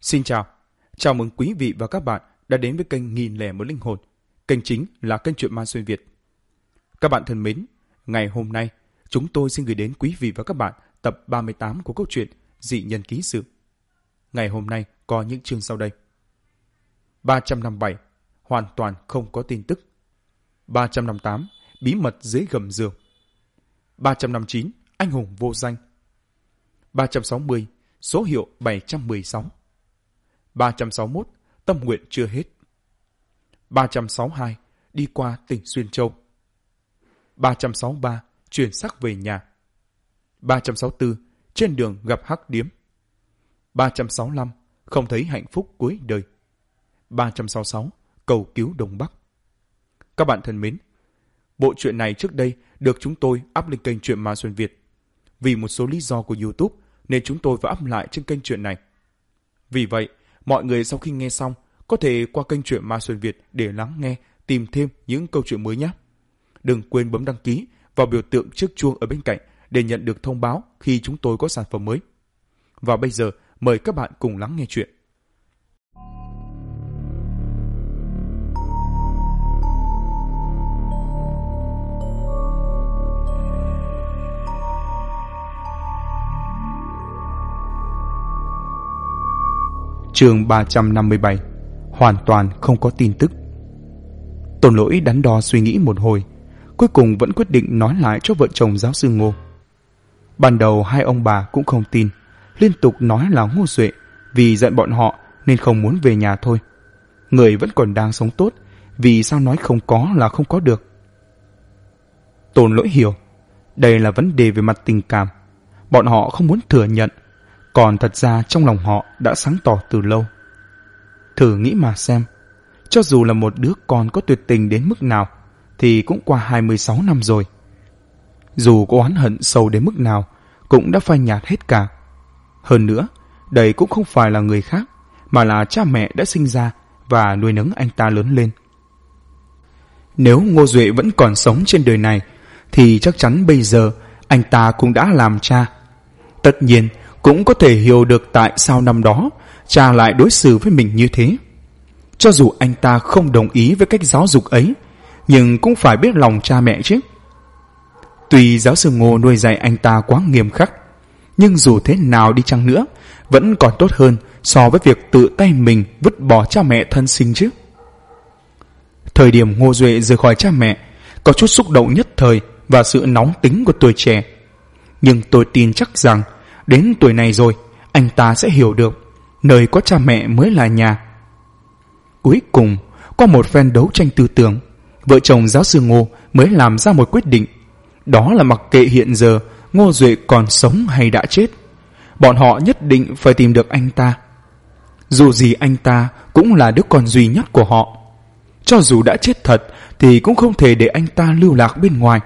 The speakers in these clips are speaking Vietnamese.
Xin chào mừng quý vị và các bạn đã đến với kênh Nghìn Lẻ Một Linh Hồn. Kênh chính là kênh truyện ma xuyên Việt. Các bạn thân mến, ngày hôm nay chúng tôi xin gửi đến quý vị và các bạn tập 38 của câu chuyện Dị Nhân Ký Sự. Ngày hôm nay có những chương sau đây: 357 hoàn toàn không có tin tức, 358 bí mật dưới gầm giường, 359 anh hùng vô danh, 360 số hiệu 716, 361 tâm nguyện chưa hết, 362 đi qua tỉnh Xuyên Châu, 363 chuyển sắc về nhà, 364 trên đường gặp hắc điếm, 365 không thấy hạnh phúc cuối đời, 366 cầu cứu Đông Bắc. Các bạn thân mến, bộ truyện này trước đây được chúng tôi up lên kênh Truyện Ma Xuyên Việt. Vì một số lý do của YouTube nên chúng tôi phải up lại trên kênh truyện này. Vì vậy, mọi người sau khi nghe xong có thể qua kênh Truyện Ma Xuyên Việt để lắng nghe, tìm thêm những câu chuyện mới nhé. Đừng quên bấm đăng ký vào biểu tượng chiếc chuông ở bên cạnh để nhận được thông báo khi chúng tôi có sản phẩm mới. Và bây giờ, mời các bạn cùng lắng nghe chuyện. Chương 357 hoàn toàn không có tin tức. Tôn Lỗi đắn đo suy nghĩ một hồi, cuối cùng vẫn quyết định nói lại cho vợ chồng giáo sư Ngô. Ban đầu hai ông bà cũng không tin, liên tục nói là Ngô Duệ vì giận bọn họ nên không muốn về nhà thôi. Người vẫn còn đang sống tốt, vì sao nói không có là không có được. Tôn Lỗi hiểu, đây là vấn đề về mặt tình cảm. Bọn họ không muốn thừa nhận, còn thật ra trong lòng họ đã sáng tỏ từ lâu. Thử nghĩ mà xem, cho dù là một đứa con có tuyệt tình đến mức nào thì cũng qua 26 năm rồi. Dù có oán hận sâu đến mức nào cũng đã phai nhạt hết cả. Hơn nữa, đây cũng không phải là người khác, mà là cha mẹ đã sinh ra và nuôi nấng anh ta lớn lên. Nếu Ngô Duệ vẫn còn sống trên đời này thì chắc chắn bây giờ anh ta cũng đã làm cha. Tất nhiên cũng có thể hiểu được tại sao năm đó cha lại đối xử với mình như thế. Cho dù anh ta không đồng ý với cách giáo dục ấy, nhưng cũng phải biết lòng cha mẹ chứ. Tuy giáo sư Ngô nuôi dạy anh ta quá nghiêm khắc, nhưng dù thế nào đi chăng nữa vẫn còn tốt hơn so với việc tự tay mình vứt bỏ cha mẹ thân sinh chứ. Thời điểm Ngô Duệ rời khỏi cha mẹ có chút xúc động nhất thời và sự nóng tính của tuổi trẻ, nhưng tôi tin chắc rằng đến tuổi này rồi anh ta sẽ hiểu được nơi có cha mẹ mới là nhà. Cuối cùng, qua một phen đấu tranh tư tưởng, vợ chồng giáo sư Ngô mới làm ra một quyết định. Đó là mặc kệ hiện giờ Ngô Duệ còn sống hay đã chết, bọn họ nhất định phải tìm được anh ta. Dù gì anh ta cũng là đứa con duy nhất của họ. Cho dù đã chết thật thì cũng không thể để anh ta lưu lạc bên ngoài.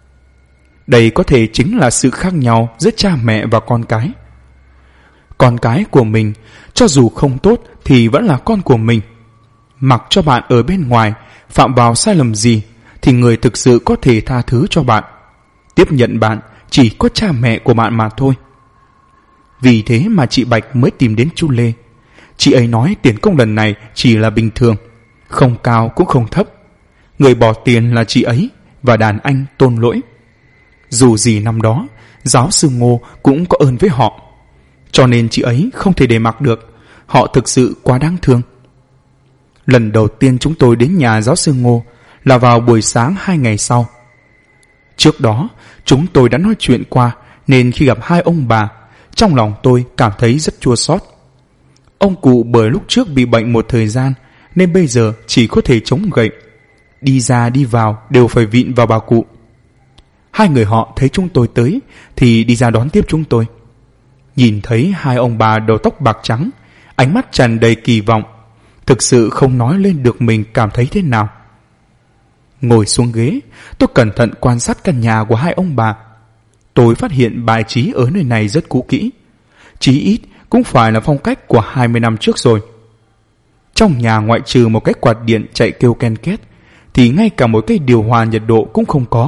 Đây có thể chính là sự khác nhau giữa cha mẹ và con cái. Con cái của mình, cho dù không tốt thì vẫn là con của mình. Mặc cho bạn ở bên ngoài phạm vào sai lầm gì thì người thực sự có thể tha thứ cho bạn, tiếp nhận bạn chỉ có cha mẹ của bạn mà thôi. Vì thế mà chị Bạch mới tìm đến chú Lê. Chị ấy nói tiền công lần này chỉ là bình thường, không cao cũng không thấp. Người bỏ tiền là chị ấy và đàn anh Tôn Lỗi. Dù gì năm đó giáo sư Ngô cũng có ơn với họ, cho nên chị ấy không thể để mặc được. Họ thực sự quá đáng thương. Lần đầu tiên chúng tôi đến nhà giáo sư Ngô là vào buổi sáng 2 ngày sau. Trước đó chúng tôi đã nói chuyện qua, nên khi gặp hai ông bà, trong lòng tôi cảm thấy rất chua xót. Ông cụ bởi lúc trước bị bệnh một thời gian nên bây giờ chỉ có thể chống gậy, đi ra đi vào đều phải vịn vào bà cụ. Hai người họ thấy chúng tôi tới thì đi ra đón tiếp chúng tôi. Nhìn thấy hai ông bà đầu tóc bạc trắng, ánh mắt tràn đầy kỳ vọng, thực sự không nói lên được mình cảm thấy thế nào. Ngồi xuống ghế, tôi cẩn thận quan sát căn nhà của hai ông bà. Tôi phát hiện bài trí ở nơi này rất cũ kỹ, chí ít cũng phải là phong cách của 20 năm trước rồi. Trong nhà ngoại trừ một cái quạt điện chạy kêu ken két thì ngay cả một cái điều hòa nhiệt độ cũng không có.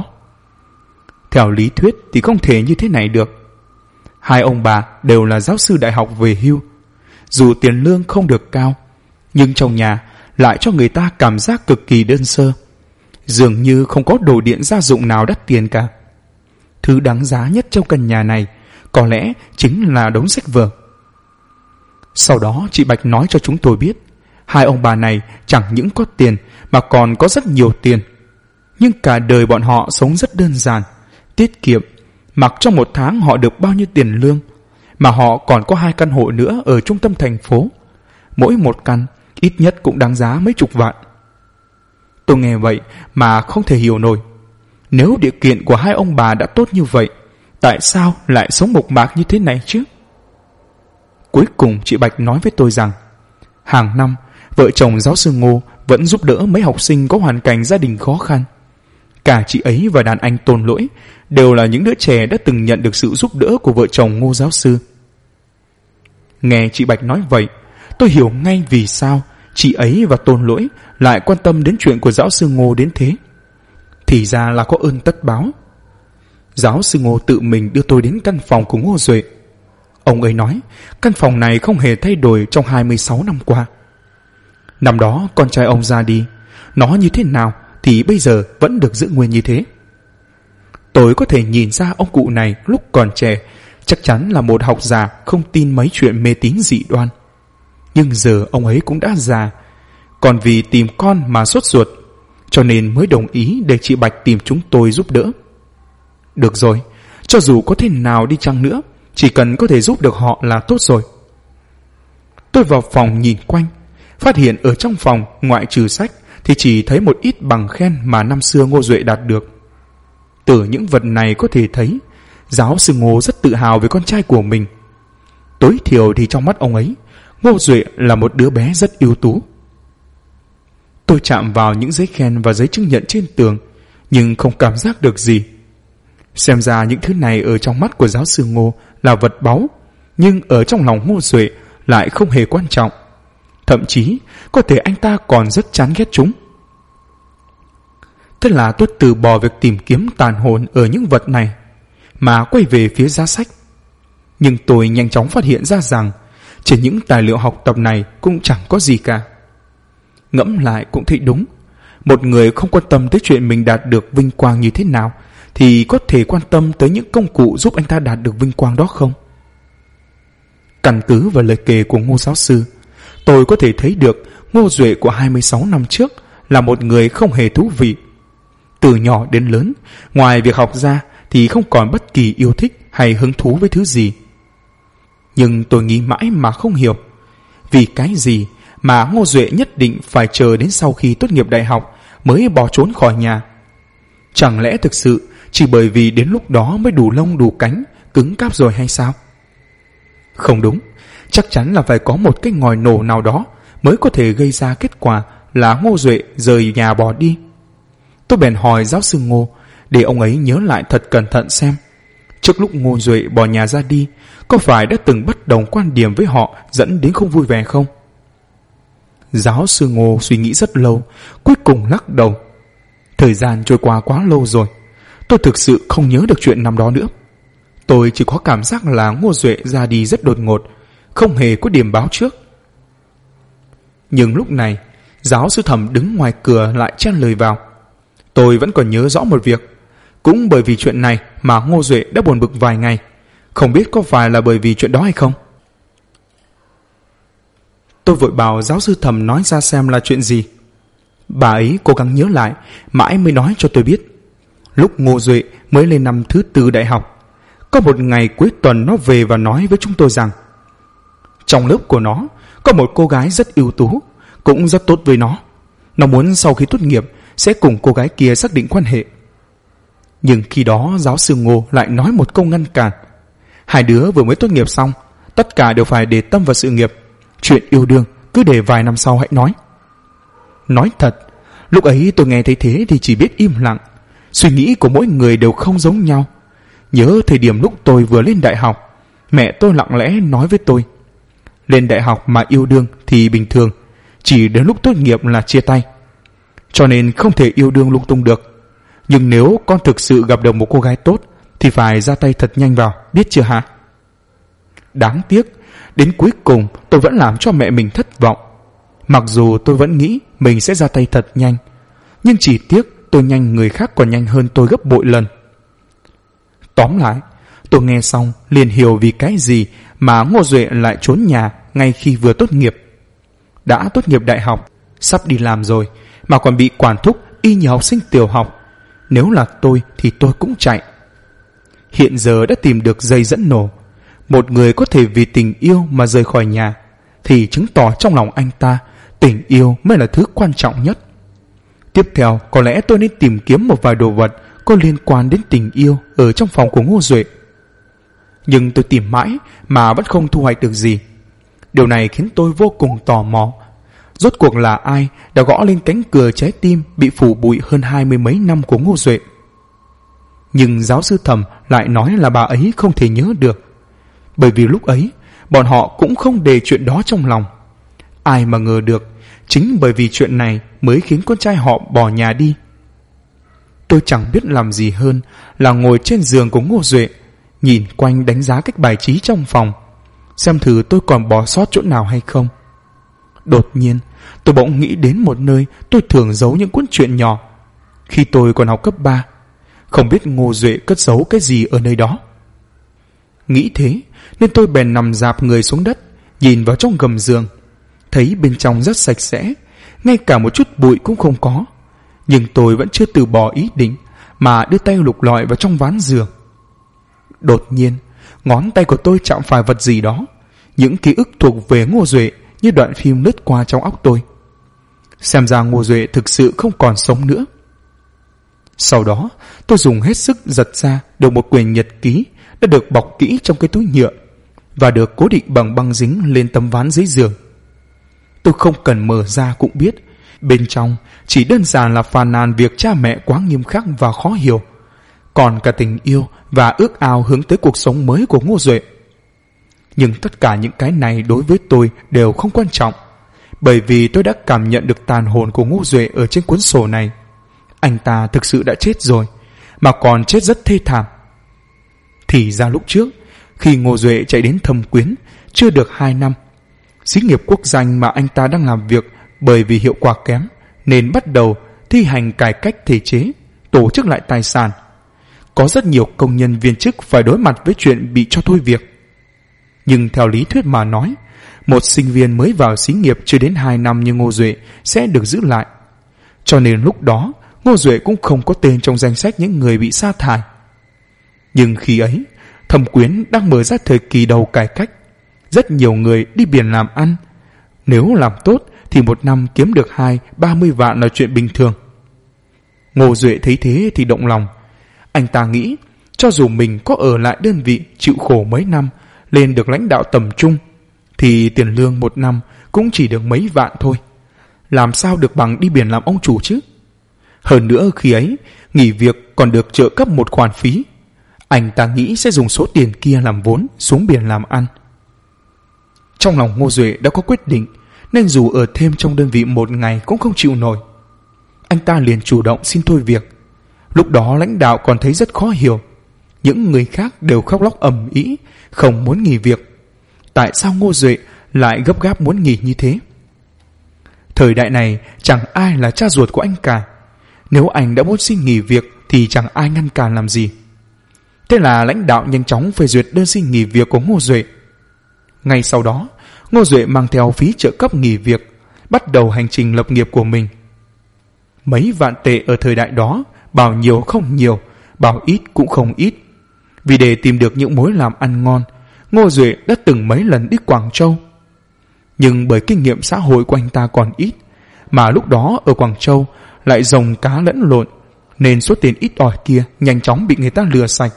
Theo lý thuyết thì không thể như thế này được. Hai ông bà đều là giáo sư đại học về hưu. dù tiền lương không được cao, nhưng trong nhà lại cho người ta cảm giác cực kỳ đơn sơ, dường như không có đồ điện gia dụng nào đắt tiền cả. Thứ đáng giá nhất trong căn nhà này có lẽ chính là đống sách vở. Sau đó chị Bạch nói cho chúng tôi biết, hai ông bà này chẳng những có tiền mà còn có rất nhiều tiền. Nhưng cả đời bọn họ sống rất đơn giản, tiết kiệm, mặc trong một tháng họ được bao nhiêu tiền lương, mà họ còn có 2 căn hộ nữa ở trung tâm thành phố. Mỗi một căn ít nhất cũng đáng giá mấy chục vạn. Tôi nghe vậy mà không thể hiểu nổi. Nếu điều kiện của hai ông bà đã tốt như vậy, tại sao lại sống mộc mạc như thế này chứ? Cuối cùng chị Bạch nói với tôi rằng, hàng năm vợ chồng giáo sư Ngô vẫn giúp đỡ mấy học sinh có hoàn cảnh gia đình khó khăn. Cả chị ấy và đàn anh Tôn Lỗi đều là những đứa trẻ đã từng nhận được sự giúp đỡ của vợ chồng Ngô giáo sư. Nghe chị Bạch nói vậy, tôi hiểu ngay vì sao chị ấy và Tôn Lỗi lại quan tâm đến chuyện của giáo sư Ngô đến thế. Thì ra là có ơn tất báo. Giáo sư Ngô tự mình đưa tôi đến căn phòng của Ngô Duệ. Ông ấy nói căn phòng này không hề thay đổi trong 26 năm qua. Năm đó con trai ông ra đi, nó như thế nào thì bây giờ vẫn được giữ nguyên như thế. Tôi có thể nhìn ra ông cụ này lúc còn trẻ chắc chắn là một học giả không tin mấy chuyện mê tín dị đoan. Nhưng giờ ông ấy cũng đã già, còn vì tìm con mà sốt ruột, cho nên mới đồng ý để chị Bạch tìm chúng tôi giúp đỡ. Được rồi, cho dù có thế nào đi chăng nữa, chỉ cần có thể giúp được họ là tốt rồi. Tôi vào phòng nhìn quanh, phát hiện ở trong phòng ngoại trừ sách thì chỉ thấy một ít bằng khen mà năm xưa Ngô Duệ đạt được. Từ những vật này có thể thấy giáo sư Ngô rất tự hào về con trai của mình. Tối thiểu thì trong mắt ông ấy, Ngô Duệ là một đứa bé rất ưu tú. Tôi chạm vào những giấy khen và giấy chứng nhận trên tường, nhưng không cảm giác được gì. Xem ra những thứ này ở trong mắt của giáo sư Ngô là vật báu, nhưng ở trong lòng Ngô Duệ lại không hề quan trọng. Thậm chí có thể anh ta còn rất chán ghét chúng. Thế là tôi từ bỏ việc tìm kiếm tàn hồn ở những vật này, mà quay về phía giá sách. Nhưng tôi nhanh chóng phát hiện ra rằng trên những tài liệu học tập này cũng chẳng có gì cả. Ngẫm lại cũng thấy đúng. Một người không quan tâm tới chuyện mình đạt được vinh quang như thế nào thì có thể quan tâm tới những công cụ giúp anh ta đạt được vinh quang đó không? Căn cứ vào lời kể của Ngô giáo sư, tôi có thể thấy được Ngô Duệ của 26 năm trước là một người không hề thú vị. Từ nhỏ đến lớn, ngoài việc học ra thì không còn bất kỳ yêu thích hay hứng thú với thứ gì. Nhưng tôi nghĩ mãi mà không hiểu, vì cái gì mà Ngô Duệ nhất định phải chờ đến sau khi tốt nghiệp đại học mới bỏ trốn khỏi nhà? Chẳng lẽ thực sự chỉ bởi vì đến lúc đó mới đủ lông đủ cánh, cứng cáp rồi hay sao? Không đúng, chắc chắn là phải có một cái ngòi nổ nào đó mới có thể gây ra kết quả là Ngô Duệ rời nhà bỏ đi. Tôi bèn hỏi giáo sư Ngô để ông ấy nhớ lại thật cẩn thận xem trước lúc Ngô Duệ bỏ nhà ra đi có phải đã từng bất đồng quan điểm với họ dẫn đến không vui vẻ không? Giáo sư Ngô suy nghĩ rất lâu, cuối cùng lắc đầu. Thời gian trôi qua quá lâu rồi, tôi thực sự không nhớ được chuyện năm đó nữa. Tôi chỉ có cảm giác là Ngô Duệ ra đi rất đột ngột, không hề có điểm báo trước. Nhưng lúc này giáo sư Thẩm đứng ngoài cửa lại chen lời vào. Tôi vẫn còn nhớ rõ một việc. Cũng bởi vì chuyện này mà Ngô Duệ đã buồn bực vài ngày. Không biết có phải là bởi vì chuyện đó hay không? Tôi vội bảo giáo sư Thẩm nói ra xem là chuyện gì. Bà ấy cố gắng nhớ lại, mãi mới nói cho tôi biết. Lúc Ngô Duệ mới lên năm thứ 4 đại học, có một ngày cuối tuần nó về và nói với chúng tôi rằng trong lớp của nó có một cô gái rất ưu tú, cũng rất tốt với nó. Nó muốn sau khi tốt nghiệp sẽ cùng cô gái kia xác định quan hệ. Nhưng khi đó giáo sư Ngô lại nói một câu ngăn cản. Hai đứa vừa mới tốt nghiệp xong, tất cả đều phải để tâm vào sự nghiệp. Chuyện yêu đương cứ để vài năm sau hãy nói. Nói thật, lúc ấy tôi nghe thấy thế thì chỉ biết im lặng. Suy nghĩ của mỗi người đều không giống nhau. Nhớ thời điểm lúc tôi vừa lên đại học, mẹ tôi lặng lẽ nói với tôi, lên đại học mà yêu đương thì bình thường, chỉ đến lúc tốt nghiệp là chia tay. Cho nên không thể yêu đương lung tung được. Nhưng nếu con thực sự gặp được một cô gái tốt thì phải ra tay thật nhanh vào, biết chưa hả? Đáng tiếc, Đến cuối cùng tôi vẫn làm cho mẹ mình thất vọng. Mặc dù tôi vẫn nghĩ mình sẽ ra tay thật nhanh, nhưng chỉ tiếc tôi nhanh người khác còn nhanh hơn tôi gấp bội lần. Tóm lại, tôi nghe xong liền hiểu vì cái gì mà Ngô Duệ lại trốn nhà ngay khi vừa tốt nghiệp. Đã tốt nghiệp đại học, sắp đi làm rồi mà còn bị quản thúc y như học sinh tiểu học. Nếu là tôi thì tôi cũng chạy. Hiện giờ đã tìm được dây dẫn nổ. Một người có thể vì tình yêu mà rời khỏi nhà, thì chứng tỏ trong lòng anh ta tình yêu mới là thứ quan trọng nhất. Tiếp theo có lẽ tôi nên tìm kiếm một vài đồ vật có liên quan đến tình yêu ở trong phòng của Ngô Duệ. Nhưng tôi tìm mãi mà vẫn không thu hoạch được gì. Điều này khiến tôi vô cùng tò mò. Rốt cuộc là ai đã gõ lên cánh cửa trái tim bị phủ bụi hơn 20 mấy năm của Ngô Duệ? Nhưng giáo sư Thẩm lại nói là bà ấy không thể nhớ được, bởi vì lúc ấy bọn họ cũng không để chuyện đó trong lòng. Ai mà ngờ được, chính bởi vì chuyện này mới khiến con trai họ bỏ nhà đi. Tôi chẳng biết làm gì hơn là ngồi trên giường của Ngô Duệ, nhìn quanh đánh giá cách bài trí trong phòng, xem thử tôi còn bỏ sót chỗ nào hay không. Đột nhiên tôi bỗng nghĩ đến một nơi tôi thường giấu những cuốn truyện nhỏ khi tôi còn học cấp 3. Không biết Ngô Duệ cất giấu cái gì ở nơi đó. Nghĩ thế nên tôi bèn nằm rạp người xuống đất, nhìn vào trong gầm giường. Thấy bên trong rất sạch sẽ, ngay cả một chút bụi cũng không có. Nhưng tôi vẫn chưa từ bỏ ý định mà đưa tay lục lọi vào trong ván giường. Đột nhiên ngón tay của tôi chạm phải vật gì đó. Những ký ức thuộc về Ngô Duệ như đoạn phim lướt qua trong óc tôi. Xem ra Ngô Duệ thực sự không còn sống nữa. Sau đó tôi dùng hết sức giật ra được một quyển nhật ký đã được bọc kỹ trong cái túi nhựa và được cố định bằng băng dính lên tấm ván dưới giường. Tôi không cần mở ra cũng biết bên trong chỉ đơn giản là phàn nàn việc cha mẹ quá nghiêm khắc và khó hiểu, còn cả tình yêu và ước ao hướng tới cuộc sống mới của Ngô Duệ. Nhưng tất cả những cái này đối với tôi đều không quan trọng, bởi vì tôi đã cảm nhận được tàn hồn của Ngô Duệ ở trên cuốn sổ này. Anh ta thực sự đã chết rồi, mà còn chết rất thê thảm. Thì ra lúc trước, khi Ngô Duệ chạy đến Thâm Quyến chưa được 2 năm, xí nghiệp quốc doanh mà anh ta đang làm việc bởi vì hiệu quả kém nên bắt đầu thi hành cải cách thể chế, tổ chức lại tài sản. Có rất nhiều công nhân viên chức phải đối mặt với chuyện bị cho thôi việc. Nhưng theo lý thuyết mà nói, một sinh viên mới vào xí nghiệp chưa đến 2 năm như Ngô Duệ sẽ được giữ lại. Cho nên lúc đó Ngô Duệ cũng không có tên trong danh sách những người bị sa thải. Nhưng khi ấy Thâm Quyến đang mở ra thời kỳ đầu cải cách. Rất nhiều người đi biển làm ăn. Nếu làm tốt thì một năm kiếm được 20-30 vạn là chuyện bình thường. Ngô Duệ thấy thế thì động lòng. Anh ta nghĩ cho dù mình có ở lại đơn vị chịu khổ mấy năm, lên được lãnh đạo tầm trung, thì tiền lương một năm cũng chỉ được mấy vạn thôi. Làm sao được bằng đi biển làm ông chủ chứ? Hơn nữa khi ấy nghỉ việc còn được trợ cấp một khoản phí. Anh ta nghĩ sẽ dùng số tiền kia làm vốn xuống biển làm ăn. Trong lòng Ngô Duệ đã có quyết định, nên dù ở thêm trong đơn vị một ngày cũng không chịu nổi. Anh ta liền chủ động xin thôi việc. Lúc đó lãnh đạo còn thấy rất khó hiểu. Những người khác đều khóc lóc ầm ĩ, không muốn nghỉ việc. Tại sao Ngô Duệ lại gấp gáp muốn nghỉ như thế? Thời đại này chẳng ai là cha ruột của anh cả. Nếu anh đã muốn xin nghỉ việc thì chẳng ai ngăn cản làm gì. Thế là lãnh đạo nhanh chóng phê duyệt đơn xin nghỉ việc của Ngô Duệ. Ngay sau đó, Ngô Duệ mang theo phí trợ cấp nghỉ việc, bắt đầu hành trình lập nghiệp của mình. Mấy vạn tệ ở thời đại đó, bảo nhiều không nhiều, bảo ít cũng không ít. Vì để tìm được những mối làm ăn ngon, Ngô Duệ đã từng mấy lần đi Quảng Châu. Nhưng bởi kinh nghiệm xã hội của anh ta còn ít, mà lúc đó ở Quảng Châu lại rồng cá lẫn lộn, nên số tiền ít ỏi kia nhanh chóng bị người ta lừa sạch.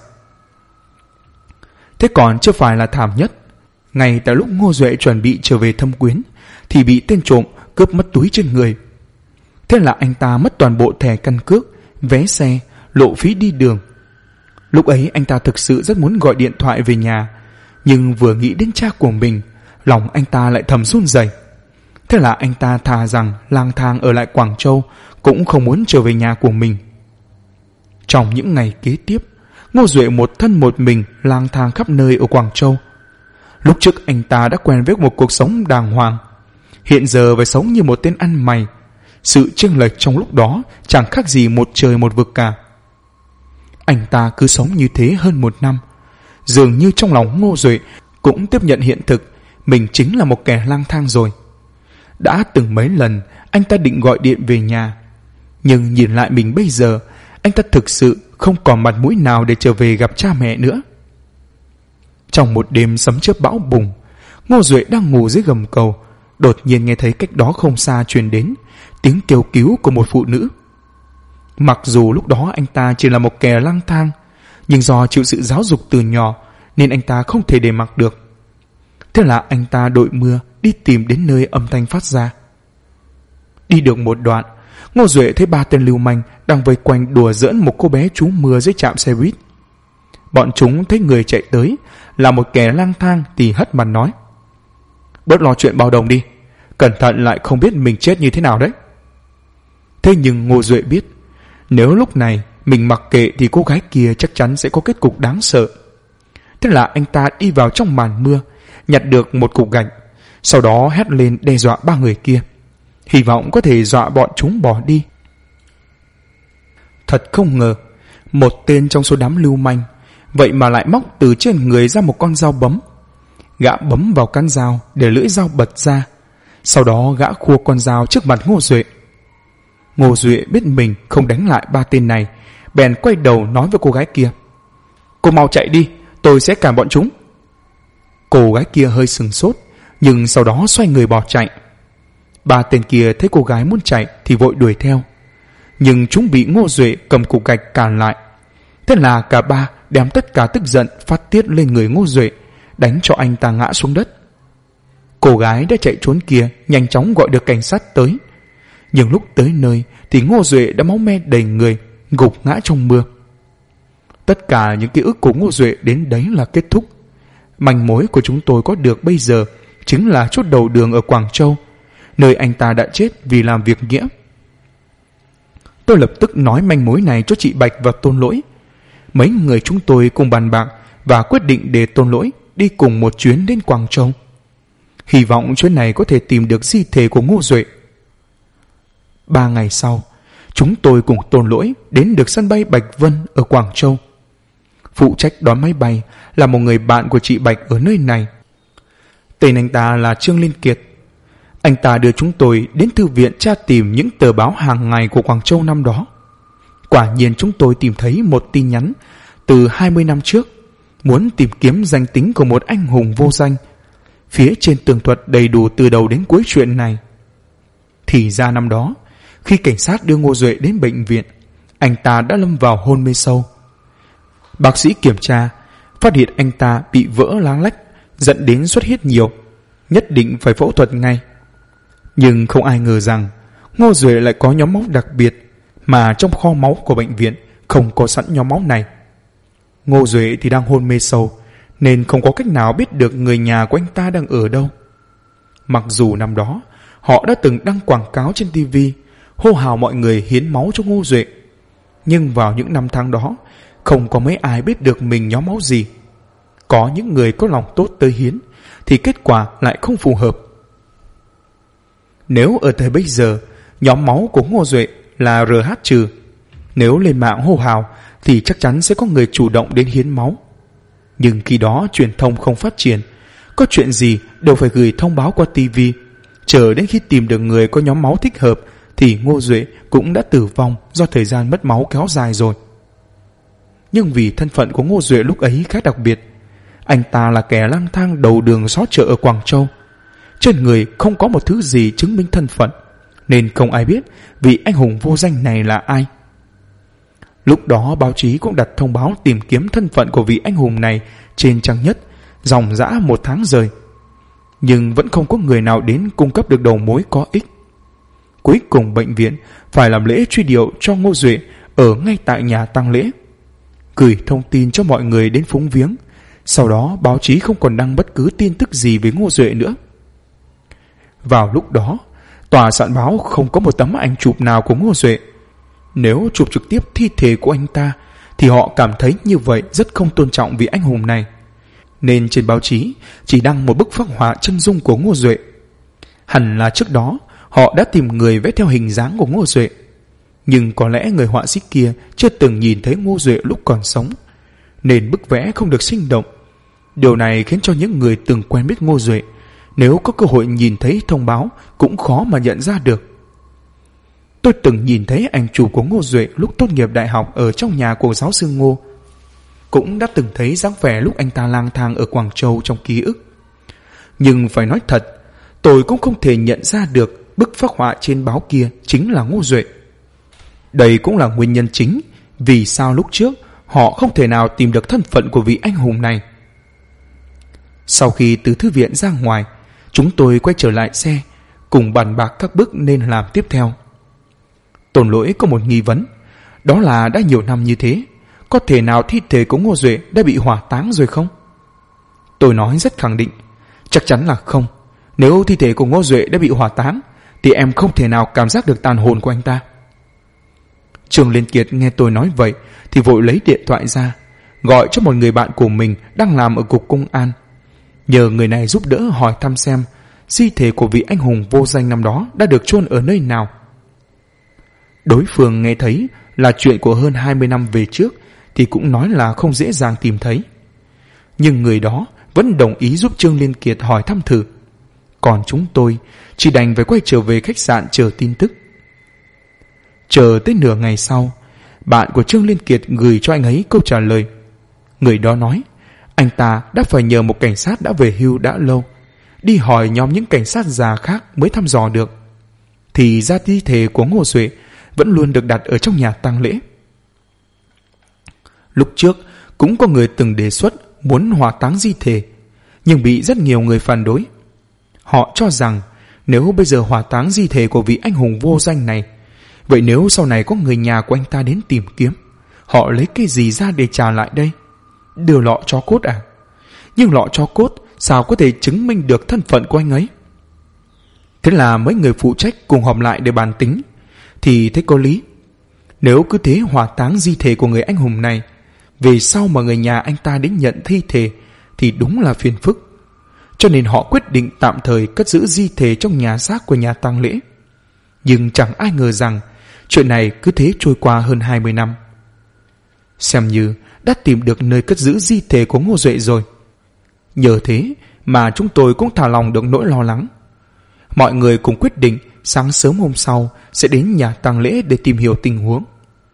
Thế còn chưa phải là thảm nhất. Ngay tại lúc Ngô Duệ chuẩn bị trở về Thâm Quyến thì bị tên trộm cướp mất túi trên người. Thế là anh ta mất toàn bộ thẻ căn cước, vé xe, lộ phí đi đường. Lúc ấy anh ta thực sự rất muốn gọi điện thoại về nhà, nhưng vừa nghĩ đến cha của mình, lòng anh ta lại thầm run rẩy. Thế là anh ta thà rằng lang thang ở lại Quảng Châu, cũng không muốn trở về nhà của mình. Trong những ngày kế tiếp, Ngô Duệ một thân một mình lang thang khắp nơi ở Quảng Châu. Lúc trước anh ta đã quen với một cuộc sống đàng hoàng, hiện giờ phải sống như một tên ăn mày. Sự chênh lệch trong lúc đó chẳng khác gì một trời một vực cả. Anh ta cứ sống như thế hơn 1 năm. Dường như trong lòng Ngô Duệ cũng tiếp nhận hiện thực mình chính là một kẻ lang thang rồi. Đã từng mấy lần anh ta định gọi điện về nhà, nhưng nhìn lại mình bây giờ, anh ta thực sự không còn mặt mũi nào để trở về gặp cha mẹ nữa. Trong một đêm sấm chớp bão bùng, Ngô Duệ đang ngủ dưới gầm cầu, đột nhiên nghe thấy cách đó không xa truyền đến tiếng kêu cứu của một phụ nữ. Mặc dù lúc đó anh ta chỉ là một kẻ lang thang, nhưng do chịu sự giáo dục từ nhỏ nên anh ta không thể để mặc được. Thế là anh ta đội mưa đi tìm đến nơi âm thanh phát ra. Đi được một đoạn, Ngô Duệ thấy 3 tên lưu manh đang vây quanh đùa giỡn một cô bé trú mưa dưới trạm xe buýt. Bọn chúng thấy người chạy tới là một kẻ lang thang thì hất mặt nói: "Bớt lo chuyện bao đồng đi, cẩn thận lại không biết mình chết như thế nào đấy." Thế nhưng Ngô Duệ biết, nếu lúc này mình mặc kệ thì cô gái kia chắc chắn sẽ có kết cục đáng sợ. Thế là anh ta đi vào trong màn mưa, nhặt được một cục gạch, sau đó hét lên đe dọa 3 người kia, hy vọng có thể dọa bọn chúng bỏ đi. Thật không ngờ, một tên trong số đám lưu manh vậy mà lại móc từ trên người ra một con dao bấm. Gã bấm vào căn dao để lưỡi dao bật ra, sau đó gã khua con dao trước mặt Ngô Duệ. Ngô Duệ biết mình không đánh lại 3 tên này, bèn quay đầu nói với cô gái kia: "Cô mau chạy đi, tôi sẽ cản bọn chúng." Cô gái kia hơi sừng sốt, nhưng sau đó xoay người bỏ chạy. 3 tên kia thấy cô gái muốn chạy thì vội đuổi theo, nhưng chúng bị Ngô Duệ cầm cục gạch cản lại. Thế là cả 3 đem tất cả tức giận phát tiết lên người Ngô Duệ, đánh cho anh ta ngã xuống đất. Cô gái đã chạy trốn kia nhanh chóng gọi được cảnh sát tới, nhưng lúc tới nơi thì Ngô Duệ đã máu me đầy người, gục ngã trong mưa. Tất cả những ký ức của Ngô Duệ đến đấy là kết thúc. Manh mối của chúng tôi có được bây giờ chính là chốt đầu đường ở Quảng Châu, nơi anh ta đã chết vì làm việc nghĩa. Tôi lập tức nói manh mối này cho chị Bạch và Tôn Lỗi. Mấy người chúng tôi cùng bàn bạc và quyết định để Tôn Lỗi đi cùng một chuyến đến Quảng Châu, hy vọng chuyến này có thể tìm được di thể của Ngô Duệ. 3 ngày sau, chúng tôi cùng Tôn Lỗi đến được sân bay Bạch Vân ở Quảng Châu. Phụ trách đón máy bay là một người bạn của chị Bạch ở nơi này. Tên anh ta là Trương Liên Kiệt. Anh ta đưa chúng tôi đến thư viện tra tìm những tờ báo hàng ngày của Quảng Châu năm đó. Quả nhiên chúng tôi tìm thấy một tin nhắn từ 20 năm trước, muốn tìm kiếm danh tính của một anh hùng vô danh. Phía trên tường thuật đầy đủ từ đầu đến cuối chuyện này. Thì ra năm đó, khi cảnh sát đưa Ngô Duệ đến bệnh viện, anh ta đã lâm vào hôn mê sâu. Bác sĩ kiểm tra, phát hiện anh ta bị vỡ lá lách, dẫn đến xuất huyết nhiều, nhất định phải phẫu thuật ngay. Nhưng không ai ngờ rằng Ngô Duệ lại có nhóm máu đặc biệt, mà trong kho máu của bệnh viện không có sẵn nhóm máu này. Ngô Duệ thì đang hôn mê sâu, nên không có cách nào biết được người nhà của anh ta đang ở đâu. Mặc dù năm đó họ đã từng đăng quảng cáo trên TV hô hào mọi người hiến máu cho Ngô Duệ, nhưng vào những năm tháng đó không có mấy ai biết được mình nhóm máu gì. Có những người có lòng tốt tới hiến thì kết quả lại không phù hợp. Nếu ở thời bây giờ nhóm máu của Ngô Duệ là RH-, nếu lên mạng hô hào thì chắc chắn sẽ có người chủ động đến hiến máu. Nhưng khi đó truyền thông không phát triển, có chuyện gì đều phải gửi thông báo qua TV. Chờ đến khi tìm được người có nhóm máu thích hợp thì Ngô Duệ cũng đã tử vong do thời gian mất máu kéo dài rồi. Nhưng vì thân phận của Ngô Duệ lúc ấy khá đặc biệt, anh ta là kẻ lang thang đầu đường xó chợ ở Quảng Châu, trên người không có một thứ gì chứng minh thân phận, nên không ai biết vị anh hùng vô danh này là ai. Lúc đó báo chí cũng đặt thông báo tìm kiếm thân phận của vị anh hùng này trên trang nhất, dòng dã 1 tháng rồi, nhưng vẫn không có người nào đến cung cấp được đầu mối có ích. Cuối cùng bệnh viện phải làm lễ truy điệu cho Ngô Duệ ở ngay tại nhà tang lễ, gửi thông tin cho mọi người đến phúng viếng. Sau đó báo chí không còn đăng bất cứ tin tức gì về Ngô Duệ nữa. Vào lúc đó, tòa soạn báo không có một tấm ảnh chụp nào của Ngô Duệ. Nếu chụp trực tiếp thi thể của anh ta thì họ cảm thấy như vậy rất không tôn trọng vị anh hùng này. nên trên báo chí chỉ đăng một bức phác họa chân dung của Ngô Duệ. Hẳn là trước đó họ đã tìm người vẽ theo hình dáng của Ngô Duệ, nhưng có lẽ người họa sĩ kia chưa từng nhìn thấy Ngô Duệ lúc còn sống, nên bức vẽ không được sinh động. Điều này khiến cho những người từng quen biết Ngô Duệ, nếu có cơ hội nhìn thấy thông báo cũng khó mà nhận ra được. Tôi từng nhìn thấy ảnh chụp của Ngô Duệ lúc tốt nghiệp đại học ở trong nhà của giáo sư Ngô, cũng đã từng thấy dáng vẻ lúc anh ta lang thang ở Quảng Châu trong ký ức. Nhưng phải nói thật, tôi cũng không thể nhận ra được bức phác họa trên báo kia chính là Ngô Duệ. Đây cũng là nguyên nhân chính vì sao lúc trước họ không thể nào tìm được thân phận của vị anh hùng này. Sau khi từ thư viện ra ngoài, chúng tôi quay trở lại xe, cùng bàn bạc các bước nên làm tiếp theo. Tồn Lỗi có một nghi vấn, đó là đã nhiều năm như thế, có thể nào thi thể của Ngô Duệ đã bị hỏa táng rồi không? Tôi nói rất khẳng định, chắc chắn là không. Nếu thi thể của Ngô Duệ đã bị hỏa táng, thì em không thể nào cảm giác được tàn hồn của anh ta. Trương Liên Kiệt nghe tôi nói vậy thì vội lấy điện thoại ra, gọi cho một người bạn của mình đang làm ở cục công an, nhờ người này giúp đỡ hỏi thăm xem di thể của vị anh hùng vô danh năm đó đã được chôn ở nơi nào. Đối phương nghe thấy là chuyện của hơn 20 năm về trước thì cũng nói là không dễ dàng tìm thấy, nhưng người đó vẫn đồng ý giúp Trương Liên Kiệt hỏi thăm thử. Còn chúng tôi chỉ đành phải quay trở về khách sạn chờ tin tức. Chờ tới nửa ngày sau, bạn của Trương Liên Kiệt gửi cho anh ấy câu trả lời. Người đó nói anh ta đã phải nhờ một cảnh sát đã về hưu đã lâu đi hỏi nhóm những cảnh sát già khác mới thăm dò được, thì ra thi thể của Ngô Duệ vẫn luôn được đặt ở trong nhà tang lễ. Lúc trước cũng có người từng đề xuất muốn hỏa táng di thể, nhưng bị rất nhiều người phản đối. Họ cho rằng nếu bây giờ hỏa táng di thể của vị anh hùng vô danh này, vậy nếu sau này có người nhà của anh ta đến tìm kiếm, họ lấy cái gì ra để trả lại đây? Đưa lọ tro cốt à? Nhưng lọ tro cốt sao có thể chứng minh được thân phận của anh ấy? Thế là mấy người phụ trách cùng họp lại để bàn tính, thì thấy có lý. Nếu cứ thế hỏa táng di thể của người anh hùng này, về sau mà người nhà anh ta đến nhận thi thể thì đúng là phiền phức. Cho nên họ quyết định tạm thời cất giữ di thể trong nhà xác của nhà tang lễ. Nhưng chẳng ai ngờ rằng chuyện này cứ thế trôi qua hơn 20 năm. Xem như đã tìm được nơi cất giữ di thể của Ngô Duệ rồi. Nhờ thế mà chúng tôi cũng thả lòng được nỗi lo lắng. Mọi người cùng quyết định sáng sớm hôm sau sẽ đến nhà tang lễ để tìm hiểu tình huống.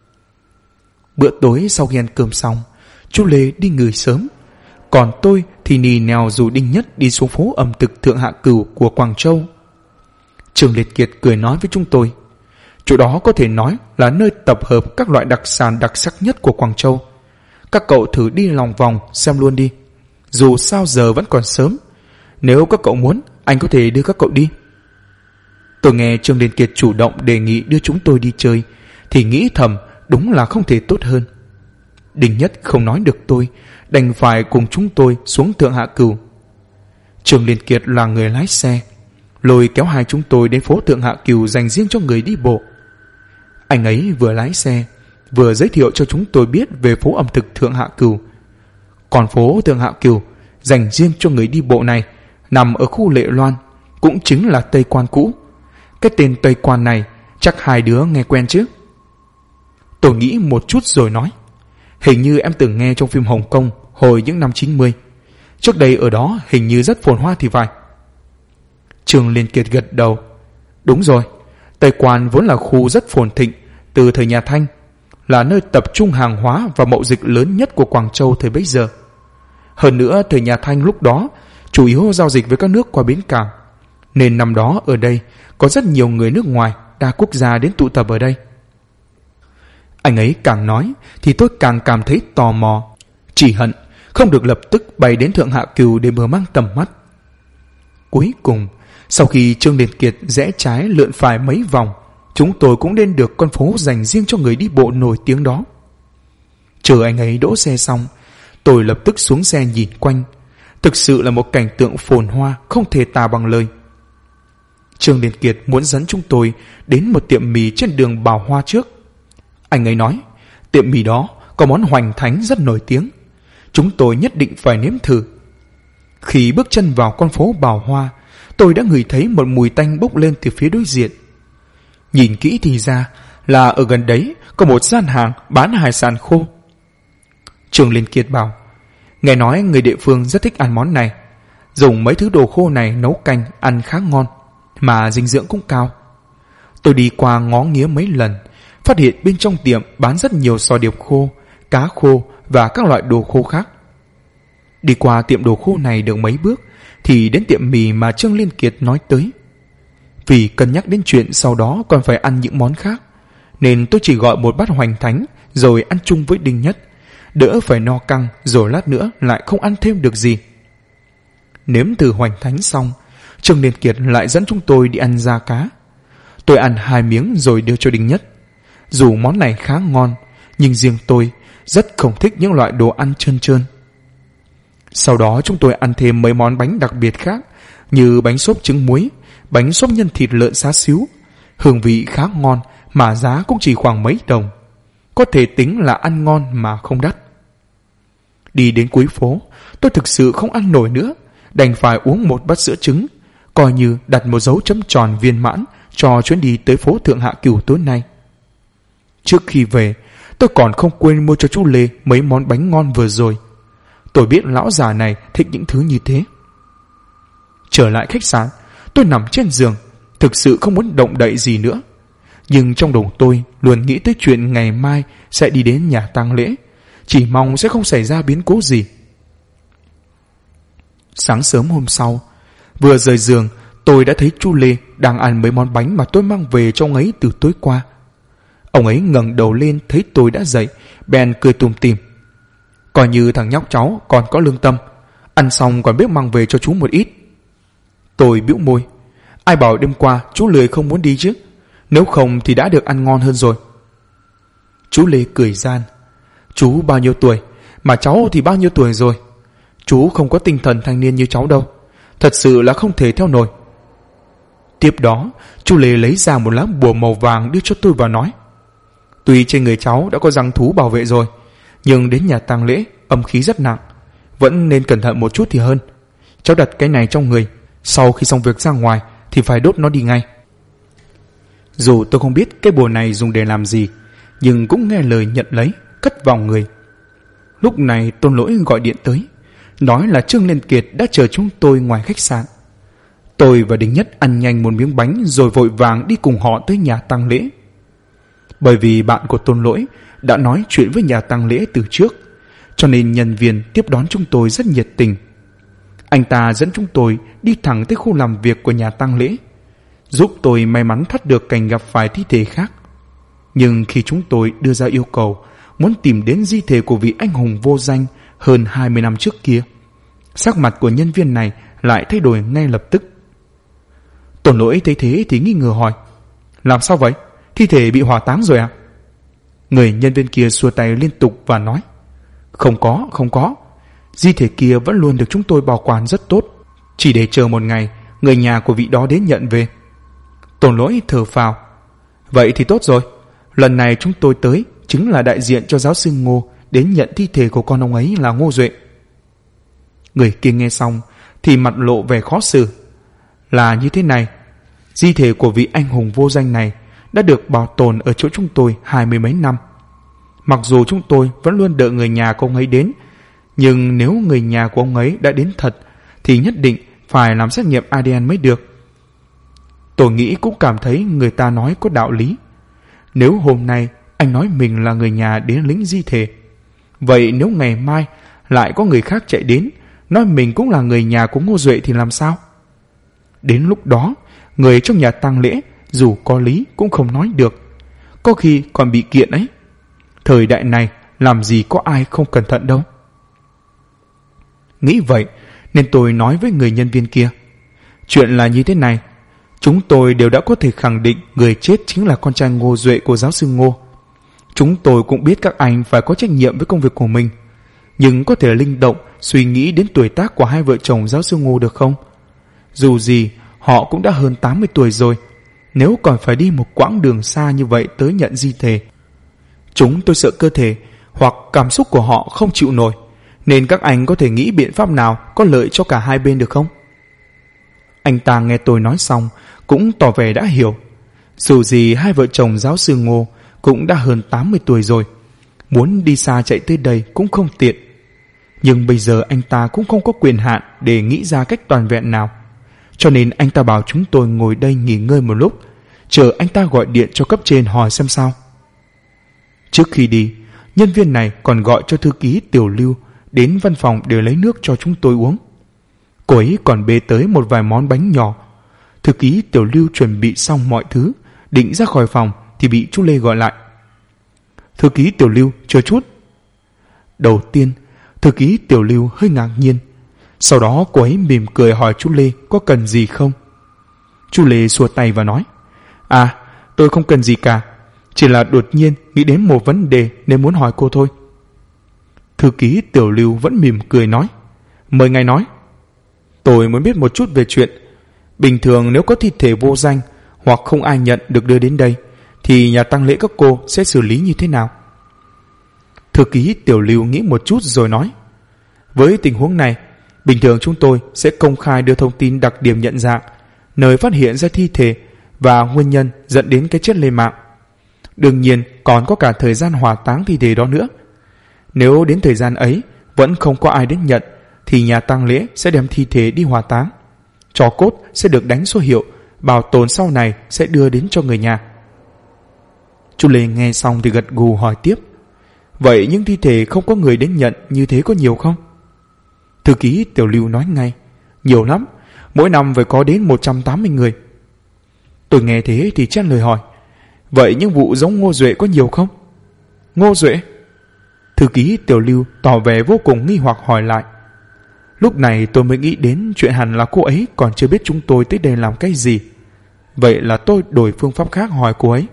Bữa tối sau khi ăn cơm xong, chú Lê đi nghỉ sớm, còn tôi thì nì nèo rủ Đinh Nhất đi xuống phố ẩm thực Thượng Hạ Cửu của Quảng Châu. Trương Liệt Kiệt cười nói với chúng tôi, chỗ đó có thể nói là nơi tập hợp các loại đặc sản đặc sắc nhất của Quảng Châu. Các cậu thử đi lòng vòng xem luôn đi, dù sao giờ vẫn còn sớm. Nếu các cậu muốn, anh có thể đưa các cậu đi. Tôi nghe Trương Liên Kiệt chủ động đề nghị đưa chúng tôi đi chơi thì nghĩ thầm đúng là không thể tốt hơn. Đinh Nhất không nói được tôi, đành phải cùng chúng tôi xuống Thượng Hạ Cửu. Trương Liên Kiệt là người lái xe, lôi kéo hai chúng tôi đến phố Thượng Hạ Cửu dành riêng cho người đi bộ. Anh ấy vừa lái xe vừa giới thiệu cho chúng tôi biết về phố ẩm thực Thượng Hạ Cửu. Còn phố Thượng Hạ Cửu dành riêng cho người đi bộ này nằm ở khu Lệ Loan, cũng chính là Tây Quan cũ. Cái tên Tây Quan này chắc hai đứa nghe quen chứ? Tôi nghĩ một chút rồi nói, hình như em từng nghe trong phim Hồng Kông hồi những năm 90. Trước đây ở đó hình như rất phồn hoa thì phải. Trương Liên Kiệt gật đầu. Đúng rồi, Tây Quan vốn là khu rất phồn thịnh từ thời nhà Thanh, là nơi tập trung hàng hóa và mậu dịch lớn nhất của Quảng Châu thời bấy giờ. Hơn nữa thời nhà Thanh lúc đó chủ yếu giao dịch với các nước qua bến cảng, nên năm đó ở đây có rất nhiều người nước ngoài đa quốc gia đến tụ tập ở đây. Anh ấy càng nói thì tôi càng cảm thấy tò mò, chỉ hận không được lập tức bay đến Thượng Hạ Cửu để mở mang tầm mắt. Cuối cùng, sau khi Trương Liên Kiệt rẽ trái lượn phải mấy vòng, chúng tôi cũng đến được con phố dành riêng cho người đi bộ nổi tiếng đó. Chờ anh ấy đỗ xe xong, tôi lập tức xuống xe nhìn quanh. Thực sự là một cảnh tượng phồn hoa không thể tả bằng lời. Trương Liên Kiệt muốn dẫn chúng tôi đến một tiệm mì trên đường Bảo Hoa trước. Anh ấy nói tiệm mì đó có món hoành thánh rất nổi tiếng, chúng tôi nhất định phải nếm thử. Khi bước chân vào con phố Bào Hoa, tôi đã ngửi thấy một mùi tanh bốc lên từ phía đối diện. Nhìn kỹ thì ra là ở gần đấy có một gian hàng bán hải sản khô. Trương Liên Kiệt bảo, nghe nói người địa phương rất thích ăn món này. Dùng mấy thứ đồ khô này nấu canh ăn khá ngon, mà dinh dưỡng cũng cao. Tôi đi qua ngó nghía mấy lần, phát hiện bên trong tiệm bán rất nhiều sò điệp khô, cá khô và các loại đồ khô khác. Đi qua tiệm đồ khô này được mấy bước thì đến tiệm mì mà Trương Liên Kiệt nói tới. Vì cân nhắc đến chuyện sau đó còn phải ăn những món khác, nên tôi chỉ gọi một bát hoành thánh rồi ăn chung với Đinh Nhất, đỡ phải no căng rồi lát nữa lại không ăn thêm được gì. Nếm thử hoành thánh xong, Trương Liên Kiệt lại dẫn chúng tôi đi ăn da cá. Tôi ăn 2 miếng rồi đưa cho Đinh Nhất. Dù món này khá ngon, nhưng riêng tôi rất không thích những loại đồ ăn trơn trơn. Sau đó chúng tôi ăn thêm mấy món bánh đặc biệt khác, như bánh xốp trứng muối, bánh xốp nhân thịt lợn xá xíu. Hương vị khá ngon mà giá cũng chỉ khoảng mấy đồng. Có thể tính là ăn ngon mà không đắt. Đi đến cuối phố, tôi thực sự không ăn nổi nữa, đành phải uống một bát sữa trứng, coi như đặt một dấu chấm tròn viên mãn cho chuyến đi tới phố Thượng Hạ Cửu tối nay. Trước khi về, tôi còn không quên mua cho chú Lê mấy món bánh ngon vừa rồi. Tôi biết lão già này thích những thứ như thế. Trở lại khách sạn, tôi nằm trên giường, thực sự không muốn động đậy gì nữa. Nhưng trong đầu tôi luôn nghĩ tới chuyện ngày mai sẽ đi đến nhà tang lễ, chỉ mong sẽ không xảy ra biến cố gì. Sáng sớm hôm sau, vừa rời giường, tôi đã thấy chú Lê đang ăn mấy món bánh mà tôi mang về cho ông ấy từ tối qua. Ông ấy ngẩng đầu lên thấy tôi đã dậy, bèn cười tủm tỉm. Coi như thằng nhóc cháu còn có lương tâm, ăn xong còn biết mang về cho chú một ít. Tôi bĩu môi, ai bảo đêm qua chú lười không muốn đi chứ, nếu không thì đã được ăn ngon hơn rồi. Chú Lê cười gian, chú bao nhiêu tuổi, mà cháu thì bao nhiêu tuổi rồi. Chú không có tinh thần thanh niên như cháu đâu, thật sự là không thể theo nổi. Tiếp đó, chú Lê lấy ra một lá bùa màu vàng đưa cho tôi và nói, tuy trên người cháu đã có răng thú bảo vệ rồi, nhưng đến nhà tang lễ âm khí rất nặng, vẫn nên cẩn thận một chút thì hơn. Cháu đặt cái này trong người, sau khi xong việc ra ngoài thì phải đốt nó đi ngay. Dù tôi không biết cái bùa này dùng để làm gì, nhưng cũng nghe lời nhận lấy, cất vào người. Lúc này Tôn Lỗi gọi điện tới, nói là Trương Liên Kiệt đã chờ chúng tôi ngoài khách sạn. Tôi và Đinh Nhất ăn nhanh một miếng bánh rồi vội vàng đi cùng họ tới nhà tang lễ. Bởi vì bạn của Tôn Lỗi đã nói chuyện với nhà tang lễ từ trước, cho nên nhân viên tiếp đón chúng tôi rất nhiệt tình. Anh ta dẫn chúng tôi đi thẳng tới khu làm việc của nhà tang lễ, giúp tôi may mắn thoát được cảnh gặp phải thi thể khác. Nhưng khi chúng tôi đưa ra yêu cầu muốn tìm đến di thể của vị anh hùng vô danh hơn 20 năm trước kia, sắc mặt của nhân viên này lại thay đổi ngay lập tức. Tôn Lỗi thấy thế thì nghi ngờ hỏi, làm sao vậy? Thi thể bị hỏa táng rồi à? Người nhân viên kia xua tay liên tục và nói, không có. Di thể kia vẫn luôn được chúng tôi bảo quản rất tốt, chỉ để chờ một ngày người nhà của vị đó đến nhận về. Tôn Lỗi thở phào, vậy thì tốt rồi, lần này chúng tôi tới chính là đại diện cho giáo sư Ngô đến nhận thi thể của con ông ấy là Ngô Duệ. Người kia nghe xong thì mặt lộ vẻ khó xử. Là như thế này, di thể của vị anh hùng vô danh này đã được bảo tồn ở chỗ chúng tôi 20 mấy năm. Mặc dù chúng tôi vẫn luôn đợi người nhà của ông ấy đến, nhưng nếu người nhà của ông ấy đã đến thật thì nhất định phải làm xét nghiệm ADN mới được. Tôi nghĩ cũng cảm thấy người ta nói có đạo lý. Nếu hôm nay anh nói mình là người nhà đến lĩnh di thể, vậy nếu ngày mai lại có người khác chạy đến nói mình cũng là người nhà của Ngô Duệ thì làm sao? Đến lúc đó, người trong nhà tang lễ dù có lý cũng không nói được, có khi còn bị kiện ấy. Thời đại này làm gì có ai không cẩn thận đâu. Nghĩ vậy nên tôi nói với người nhân viên kia, chuyện là như thế này, chúng tôi đều đã có thể khẳng định người chết chính là con trai Ngô Duệ của giáo sư Ngô. Chúng tôi cũng biết các anh phải có trách nhiệm với công việc của mình, nhưng có thể linh động suy nghĩ đến tuổi tác của hai vợ chồng giáo sư Ngô được không? Dù gì họ cũng đã hơn 80 tuổi rồi, nếu còn phải đi một quãng đường xa như vậy tới nhận di thể, chúng tôi sợ cơ thể hoặc cảm xúc của họ không chịu nổi, nên các anh có thể nghĩ biện pháp nào có lợi cho cả hai bên được không? Anh ta nghe tôi nói xong cũng tỏ vẻ đã hiểu. Dù gì hai vợ chồng giáo sư Ngô cũng đã hơn 80 tuổi rồi, muốn đi xa chạy tới đây cũng không tiện. Nhưng bây giờ anh ta cũng không có quyền hạn để nghĩ ra cách toàn vẹn nào, cho nên anh ta bảo chúng tôi ngồi đây nghỉ ngơi một lúc, chờ anh ta gọi điện cho cấp trên hỏi xem sao. Trước khi đi, nhân viên này còn gọi cho thư ký Tiểu Lưu đến văn phòng để lấy nước cho chúng tôi uống. Cô ấy còn bê tới một vài món bánh nhỏ. Thư ký Tiểu Lưu chuẩn bị xong mọi thứ, định ra khỏi phòng thì bị chú Lê gọi lại. Thư ký Tiểu Lưu, chờ chút. Đầu tiên, thư ký Tiểu Lưu hơi ngạc nhiên. Sau đó cô ấy mỉm cười hỏi chú Lê có cần gì không. Chú Lê xua tay và nói: À, tôi không cần gì cả, chỉ là đột nhiên nghĩ đến một vấn đề nên muốn hỏi cô thôi. Thư ký Tiểu Lưu vẫn mỉm cười nói: Mời ngài nói. Tôi muốn biết một chút về chuyện bình thường nếu có thi thể vô danh hoặc không ai nhận được đưa đến đây thì nhà tang lễ các cô sẽ xử lý như thế nào? Thư ký Tiểu Lưu nghĩ một chút rồi nói: Với tình huống này, bình thường chúng tôi sẽ công khai đưa thông tin đặc điểm nhận dạng, nơi phát hiện ra thi thể và nguyên nhân dẫn đến cái chết lên mạng. Đương nhiên còn có cả thời gian hỏa táng thi thể đó nữa. Nếu đến thời gian ấy vẫn không có ai đến nhận thì nhà tang lễ sẽ đem thi thể đi hỏa táng. Tro cốt sẽ được đánh số hiệu, bảo tồn sau này sẽ đưa đến cho người nhà. Chú Lê nghe xong thì gật gù hỏi tiếp: Vậy những thi thể không có người đến nhận như thế có nhiều không? Thư ký Tiểu Lưu nói ngay: Nhiều lắm, mỗi năm phải có đến 180 người. Tôi nghe thế thì chen lời hỏi: Vậy những vụ giống Ngô Duệ có nhiều không? Ngô Duệ? Thư ký Tiểu Lưu tỏ vẻ vô cùng nghi hoặc hỏi lại. Lúc này tôi mới nghĩ đến chuyện hẳn là cô ấy còn chưa biết chúng tôi tới đây làm cái gì. Vậy là tôi đổi phương pháp khác hỏi cô ấy: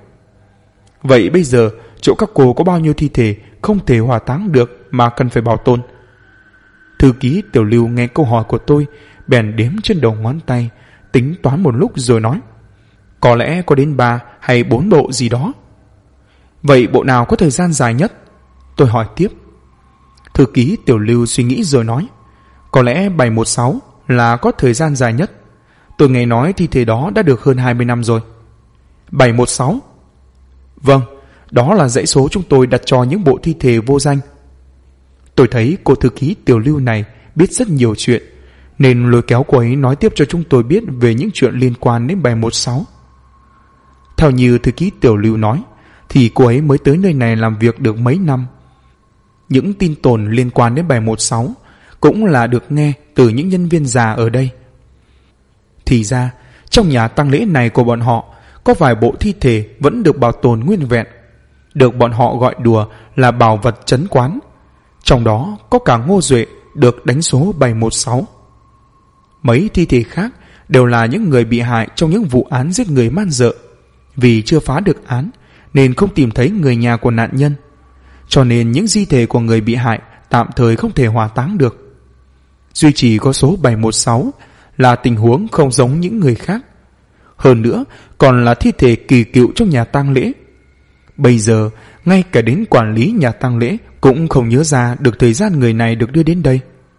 Vậy bây giờ chỗ các cô có bao nhiêu thi thể không thể hỏa táng được mà cần phải bảo tồn? Thư ký Tiểu Lưu nghe câu hỏi của tôi bèn đếm trên đầu ngón tay, tính toán một lúc rồi nói: Có lẽ có đến 3 hay 4 bộ gì đó. Vậy bộ nào có thời gian dài nhất? Tôi hỏi tiếp. Thư ký Tiểu Lưu suy nghĩ rồi nói: Có lẽ 716 là có thời gian dài nhất. Tôi nghe nói thi thể đó đã được hơn 20 năm rồi. 716? Vâng, đó là dãy số chúng tôi đặt cho những bộ thi thể vô danh. Tôi thấy cô thư ký Tiểu Lưu này biết rất nhiều chuyện, nên lôi kéo cô ấy nói tiếp cho chúng tôi biết về những chuyện liên quan đến 716. Theo như thư ký Tiểu Lưu nói, thì cô ấy mới tới nơi này làm việc được mấy năm. Những tin đồn liên quan đến 716 cũng là được nghe từ những nhân viên già ở đây. Thì ra, trong nhà tang lễ này của bọn họ có vài bộ thi thể vẫn được bảo tồn nguyên vẹn, được bọn họ gọi đùa là bảo vật trấn quán. Trong đó có cả Ngô Duệ được đánh số 716. Mấy thi thể khác đều là những người bị hại trong những vụ án giết người man rợ. Vì chưa phá được án nên không tìm thấy người nhà của nạn nhân, cho nên những di thể của người bị hại tạm thời không thể hỏa táng được. Duy chỉ có số 716 là tình huống không giống những người khác. Hơn nữa còn là thi thể kỳ cựu trong nhà tang lễ. Bây giờ ngay cả đến quản lý nhà tang lễ cũng không nhớ ra được thời gian người này được đưa đến đây.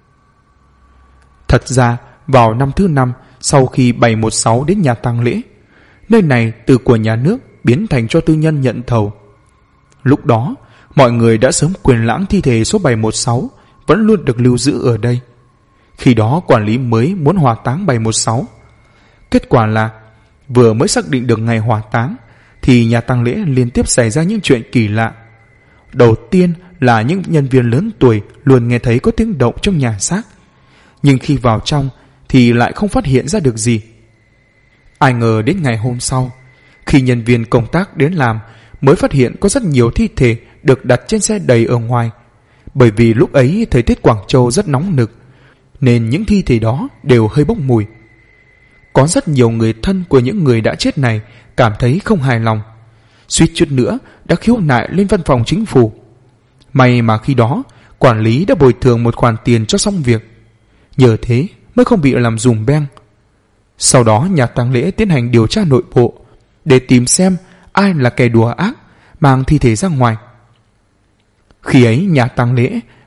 Thật ra vào năm thứ 5 sau khi 716 đến nhà tang lễ, nơi này từ của nhà nước biến thành cho tư nhân nhận thầu. Lúc đó mọi người đã sớm quyền lãng thi thể số 716 vẫn luôn được lưu giữ ở đây. Khi đó quản lý mới muốn hỏa táng 716. Kết quả là vừa mới xác định được ngày hỏa táng thì nhà tang lễ liên tiếp xảy ra những chuyện kỳ lạ. Đầu tiên là những nhân viên lớn tuổi luôn nghe thấy có tiếng động trong nhà xác, nhưng khi vào trong thì lại không phát hiện ra được gì. Ai ngờ đến ngày hôm sau, khi nhân viên công tác đến làm mới phát hiện có rất nhiều thi thể được đặt trên xe đầy ở ngoài. Bởi vì lúc ấy thời tiết Quảng Châu rất nóng nực, nên những thi thể đó đều hơi bốc mùi. Có rất nhiều người thân của những người đã chết này cảm thấy không hài lòng, suýt chút nữa đã khiếu nại lên văn phòng chính phủ. May mà khi đó quản lý đã bồi thường một khoản tiền cho xong việc, nhờ thế mới không bị làm dùm beng. Sau đó nhà tang lễ tiến hành điều tra nội bộ để tìm xem ai là kẻ đùa ác mang thi thể ra ngoài. Khi ấy nhà tang lễ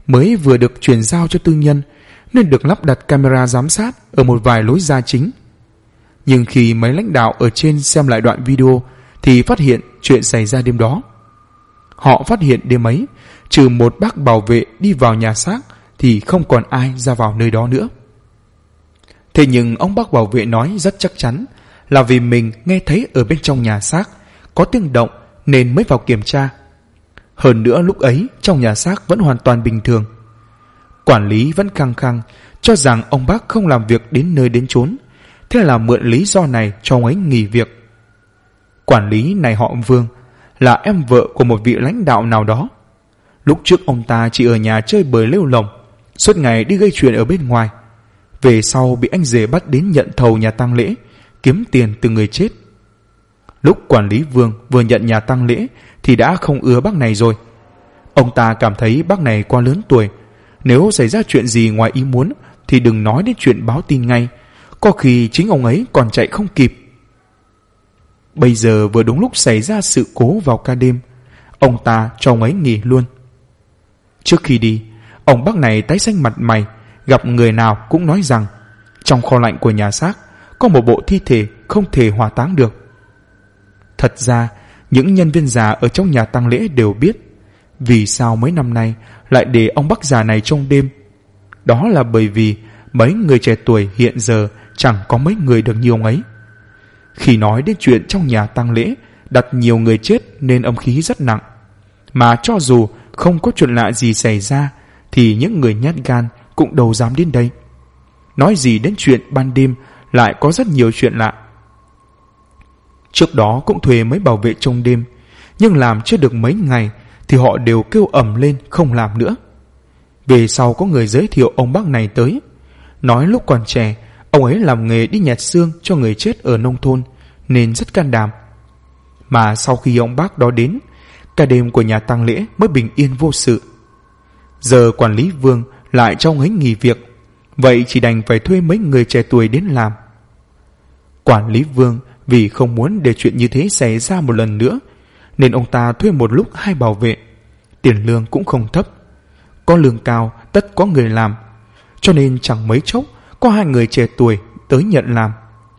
mới vừa được chuyển giao cho tư nhân nên được lắp đặt camera giám sát ở một vài lối ra chính. Nhưng khi mấy lãnh đạo ở trên xem lại đoạn video thì phát hiện chuyện xảy ra đêm đó. Họ phát hiện đêm ấy, trừ một bác bảo vệ đi vào nhà xác thì không còn ai ra vào nơi đó nữa. Thế nhưng ông bác bảo vệ nói rất chắc chắn là vì mình nghe thấy ở bên trong nhà xác có tiếng động nên mới vào kiểm tra. Hơn nữa lúc ấy trong nhà xác vẫn hoàn toàn bình thường. Quản lý vẫn khăng khăng cho rằng ông bác không làm việc đến nơi đến chốn, thế là mượn lý do này cho ông ấy nghỉ việc. Quản lý này họ Vương, là em vợ của một vị lãnh đạo nào đó. Lúc trước ông ta chỉ ở nhà chơi bời lêu lồng, suốt ngày đi gây chuyện ở bên ngoài. Về sau bị anh rể bắt đến nhận thầu nhà tang lễ, kiếm tiền từ người chết. Lúc quản lý Vương vừa nhận nhà tang lễ thì đã không ưa bác này rồi. Ông ta cảm thấy bác này quá lớn tuổi, nếu xảy ra chuyện gì ngoài ý muốn thì đừng nói đến chuyện báo tin ngay, có khi chính ông ấy còn chạy không kịp. Bây giờ vừa đúng lúc xảy ra sự cố vào ca đêm, ông ta cho ông ấy nghỉ luôn. Trước khi đi, ông bác này tái xanh mặt mày, gặp người nào cũng nói rằng trong kho lạnh của nhà xác có một bộ thi thể không thể hỏa táng được. Thật ra, những nhân viên già ở trong nhà tang lễ đều biết vì sao mấy năm nay lại để ông bác già này trong đêm. Đó là bởi vì mấy người trẻ tuổi hiện giờ chẳng có mấy người được như ông ấy. Khi nói đến chuyện trong nhà tang lễ đặt nhiều người chết nên âm khí rất nặng, mà cho dù không có chuyện lạ gì xảy ra thì những người nhát gan cũng đâu dám đến đây. Nói gì đến chuyện ban đêm lại có rất nhiều chuyện lạ. Trước đó cũng thuê mấy bảo vệ trong đêm, nhưng làm chưa được mấy ngày thì họ đều kêu ầm lên không làm nữa. Về sau có người giới thiệu ông bác này tới, nói lúc còn trẻ ông ấy làm nghề đi nhặt xương cho người chết ở nông thôn nên rất can đảm. Mà sau khi ông bác đó đến, cả đêm của nhà tang lễ mới bình yên vô sự. Giờ quản lý Vương lại cho ông ấy nghỉ việc, vậy chỉ đành phải thuê mấy người trẻ tuổi đến làm. Quản lý Vương vì không muốn để chuyện như thế xảy ra một lần nữa nên ông ta thuê một lúc 2 bảo vệ. Tiền lương cũng không thấp, có lương cao tất có người làm, cho nên chẳng mấy chốc có 2 người trẻ tuổi tới nhận làm.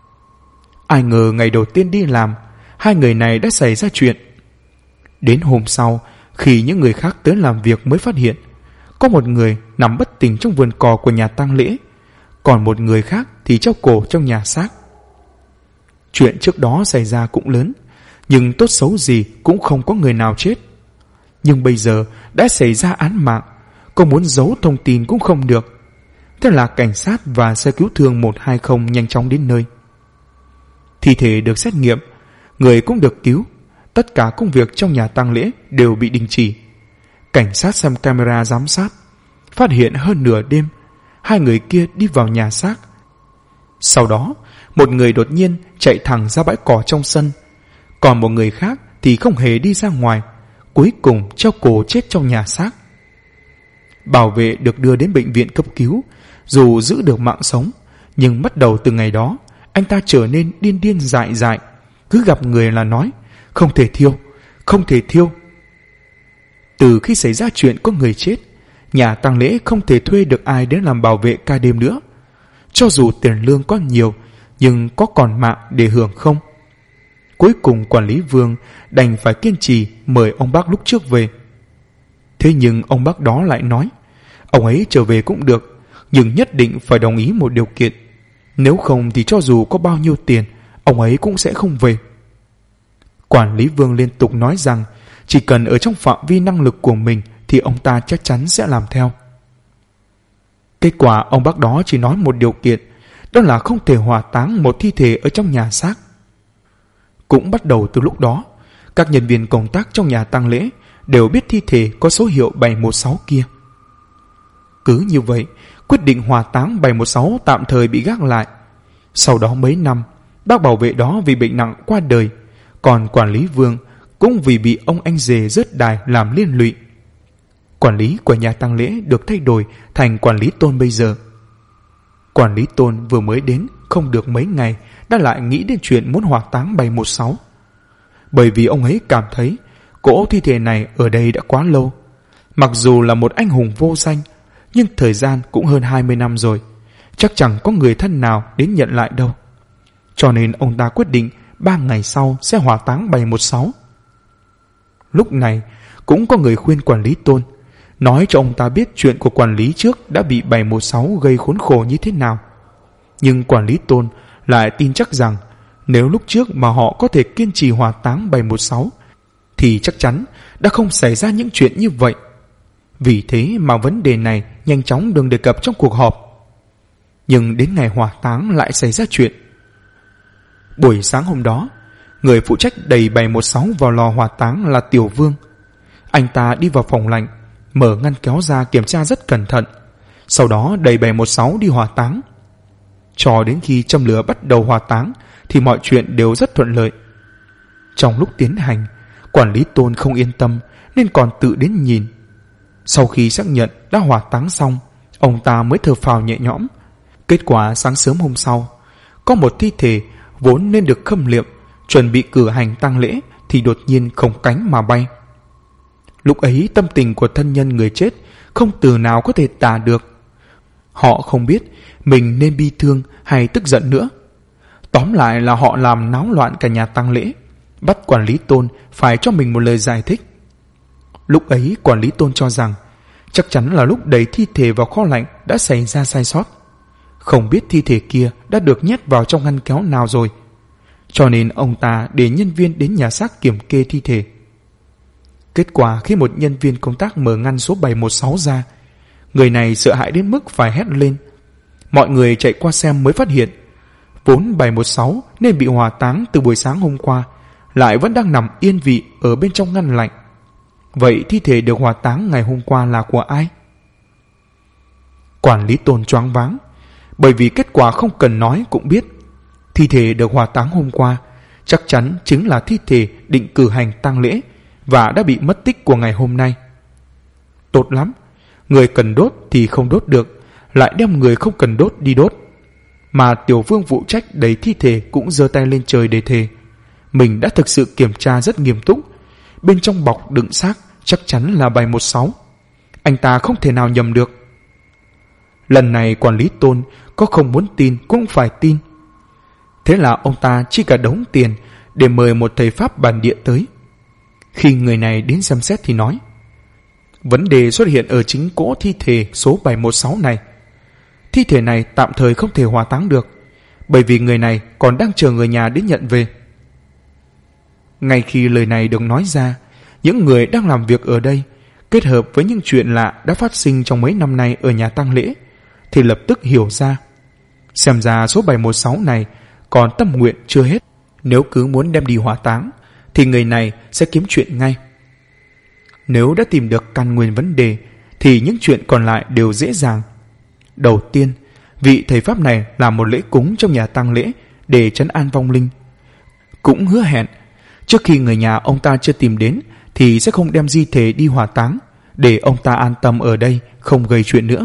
Ai ngờ ngày đầu tiên đi làm, 2 người này đã xảy ra chuyện. Đến hôm sau, khi những người khác tới làm việc mới phát hiện có một người nằm bất tỉnh trong vườn cỏ của nhà tang lễ, còn một người khác thì treo cổ trong nhà xác. Chuyện trước đó xảy ra cũng lớn, nhưng tốt xấu gì cũng không có người nào chết. Nhưng bây giờ đã xảy ra án mạng, có muốn giấu thông tin cũng không được. Thế là cảnh sát và xe cứu thương 120 nhanh chóng đến nơi. Thi thể được xét nghiệm, người cũng được cứu. Tất cả công việc trong nhà tang lễ đều bị đình chỉ. Cảnh sát xem camera giám sát, phát hiện hơn nửa đêm 2 người kia đi vào nhà xác. Sau đó một người đột nhiên chạy thẳng ra bãi cỏ trong sân, còn một người khác thì không hề đi ra ngoài, cuối cùng treo cổ chết trong nhà xác. Bảo vệ được đưa đến bệnh viện cấp cứu, dù giữ được mạng sống, nhưng bắt đầu từ ngày đó anh ta trở nên điên điên dại dại, cứ gặp người là nói không thể thiêu, không thể thiêu. Từ khi xảy ra chuyện có người chết, nhà tang lễ không thể thuê được ai đến làm bảo vệ ca đêm nữa. Cho dù tiền lương có nhiều, nhưng có còn mạng để hưởng không? Cuối cùng quản lý Vương đành phải kiên trì mời ông bác lúc trước về. Thế nhưng ông bác đó lại nói ông ấy trở về cũng được, nhưng nhất định phải đồng ý một điều kiện, nếu không thì cho dù có bao nhiêu tiền ông ấy cũng sẽ không về. Quản lý Vương liên tục nói rằng chỉ cần ở trong phạm vi năng lực của mình thì ông ta chắc chắn sẽ làm theo. Kết quả ông bác đó chỉ nói một điều kiện, đó là không thể hỏa táng một thi thể ở trong nhà xác. Cũng bắt đầu từ lúc đó, các nhân viên công tác trong nhà tang lễ đều biết thi thể có số hiệu 716 kia. Cứ như vậy, quyết định hỏa táng 716 tạm thời bị gác lại. Sau đó mấy năm, bác bảo vệ đó vì bệnh nặng qua đời, còn quản lý Vương cũng vì bị ông anh rể rớt đài làm liên lụy. Quản lý của nhà tang lễ được thay đổi thành quản lý Tôn bây giờ. Quản lý Tôn vừa mới đến không được mấy ngày đã lại nghĩ đến chuyện muốn hỏa táng 716. Bởi vì ông ấy cảm thấy cỗ thi thể này ở đây đã quá lâu, Mặc dù là một anh hùng vô danh, nhưng thời gian cũng hơn 20 năm rồi, chắc chẳng có người thân nào đến nhận lại đâu. Cho nên ông ta quyết định 3 ngày sau sẽ hỏa táng 716. Lúc này cũng có người khuyên quản lý Tôn, nói cho ông ta biết chuyện của quản lý trước đã bị 716 gây khốn khổ như thế nào. Nhưng quản lý Tôn lại tin chắc rằng nếu lúc trước mà họ có thể kiên trì hỏa táng 716 thì chắc chắn đã không xảy ra những chuyện như vậy. Vì thế mà vấn đề này nhanh chóng được đề cập trong cuộc họp. Nhưng đến ngày hỏa táng lại xảy ra chuyện. Buổi sáng hôm đó, người phụ trách đẩy 716 vào lò hỏa táng là Tiểu Vương. Anh ta đi vào phòng lạnh, mở ngăn kéo ra kiểm tra rất cẩn thận, sau đó đẩy 716 đi hỏa táng. Cho đến khi châm lửa bắt đầu hỏa táng thì mọi chuyện đều rất thuận lợi. Trong lúc tiến hành, quản lý Tôn không yên tâm nên còn tự đến nhìn. Sau khi xác nhận đã hỏa táng xong, ông ta mới thở phào nhẹ nhõm. Kết quả sáng sớm hôm sau, có một thi thể vốn nên được khâm liệm, chuẩn bị cử hành tang lễ thì đột nhiên không cánh mà bay. Lúc ấy tâm tình của thân nhân người chết không từ nào có thể tả được. Họ không biết mình nên bi thương hay tức giận nữa. Tóm lại là họ làm náo loạn cả nhà tang lễ, bắt quản lý Tôn phải cho mình một lời giải thích. Lúc ấy quản lý Tôn cho rằng chắc chắn là lúc đẩy thi thể vào kho lạnh đã xảy ra sai sót. Không biết thi thể kia đã được nhét vào trong ngăn kéo nào rồi, cho nên ông ta để nhân viên đến nhà xác kiểm kê thi thể. Kết quả khi một nhân viên công tác mở ngăn số 716 ra, người này sợ hãi đến mức phải hét lên. Mọi người chạy qua xem mới phát hiện vốn 716 nên bị hỏa táng từ buổi sáng hôm qua lại vẫn đang nằm yên vị ở bên trong ngăn lạnh. Vậy thi thể được hỏa táng ngày hôm qua là của ai? Quản lý Tôn choáng váng, bởi vì kết quả không cần nói cũng biết. Thi thể được hỏa táng hôm qua chắc chắn chính là thi thể định cử hành tang lễ và đã bị mất tích của ngày hôm nay. Tốt lắm, người cần đốt thì không đốt được, lại đem người không cần đốt đi đốt. Mà Tiểu Vương phụ trách đẩy thi thể cũng giơ tay lên trời để thề mình đã thực sự kiểm tra rất nghiêm túc. Bên trong bọc đựng xác chắc chắn là 716. Anh ta không thể nào nhầm được. Lần này quản lý Tôn có không muốn tin cũng phải tin. Thế là ông ta chi cả đống tiền để mời một thầy Pháp bản địa tới. Khi người này đến xem xét thì nói, vấn đề xuất hiện ở chính cỗ thi thể số 716 này. Thi thể này tạm thời không thể hỏa táng được, bởi vì người này còn đang chờ người nhà đến nhận về. Ngay khi lời này được nói ra, những người đang làm việc ở đây, kết hợp với những chuyện lạ đã phát sinh trong mấy năm nay ở nhà tang lễ, thì lập tức hiểu ra. Xem ra số 716 này còn tâm nguyện chưa hết. Nếu cứ muốn đem đi hỏa táng thì người này sẽ kiếm chuyện ngay. Nếu đã tìm được căn nguyên vấn đề thì những chuyện còn lại đều dễ dàng. Đầu tiên, vị thầy Pháp này làm một lễ cúng trong nhà tang lễ để trấn an vong linh. Cũng hứa hẹn trước khi người nhà ông ta chưa tìm đến thì sẽ không đem di thể đi hỏa táng, để ông ta an tâm ở đây không gây chuyện nữa.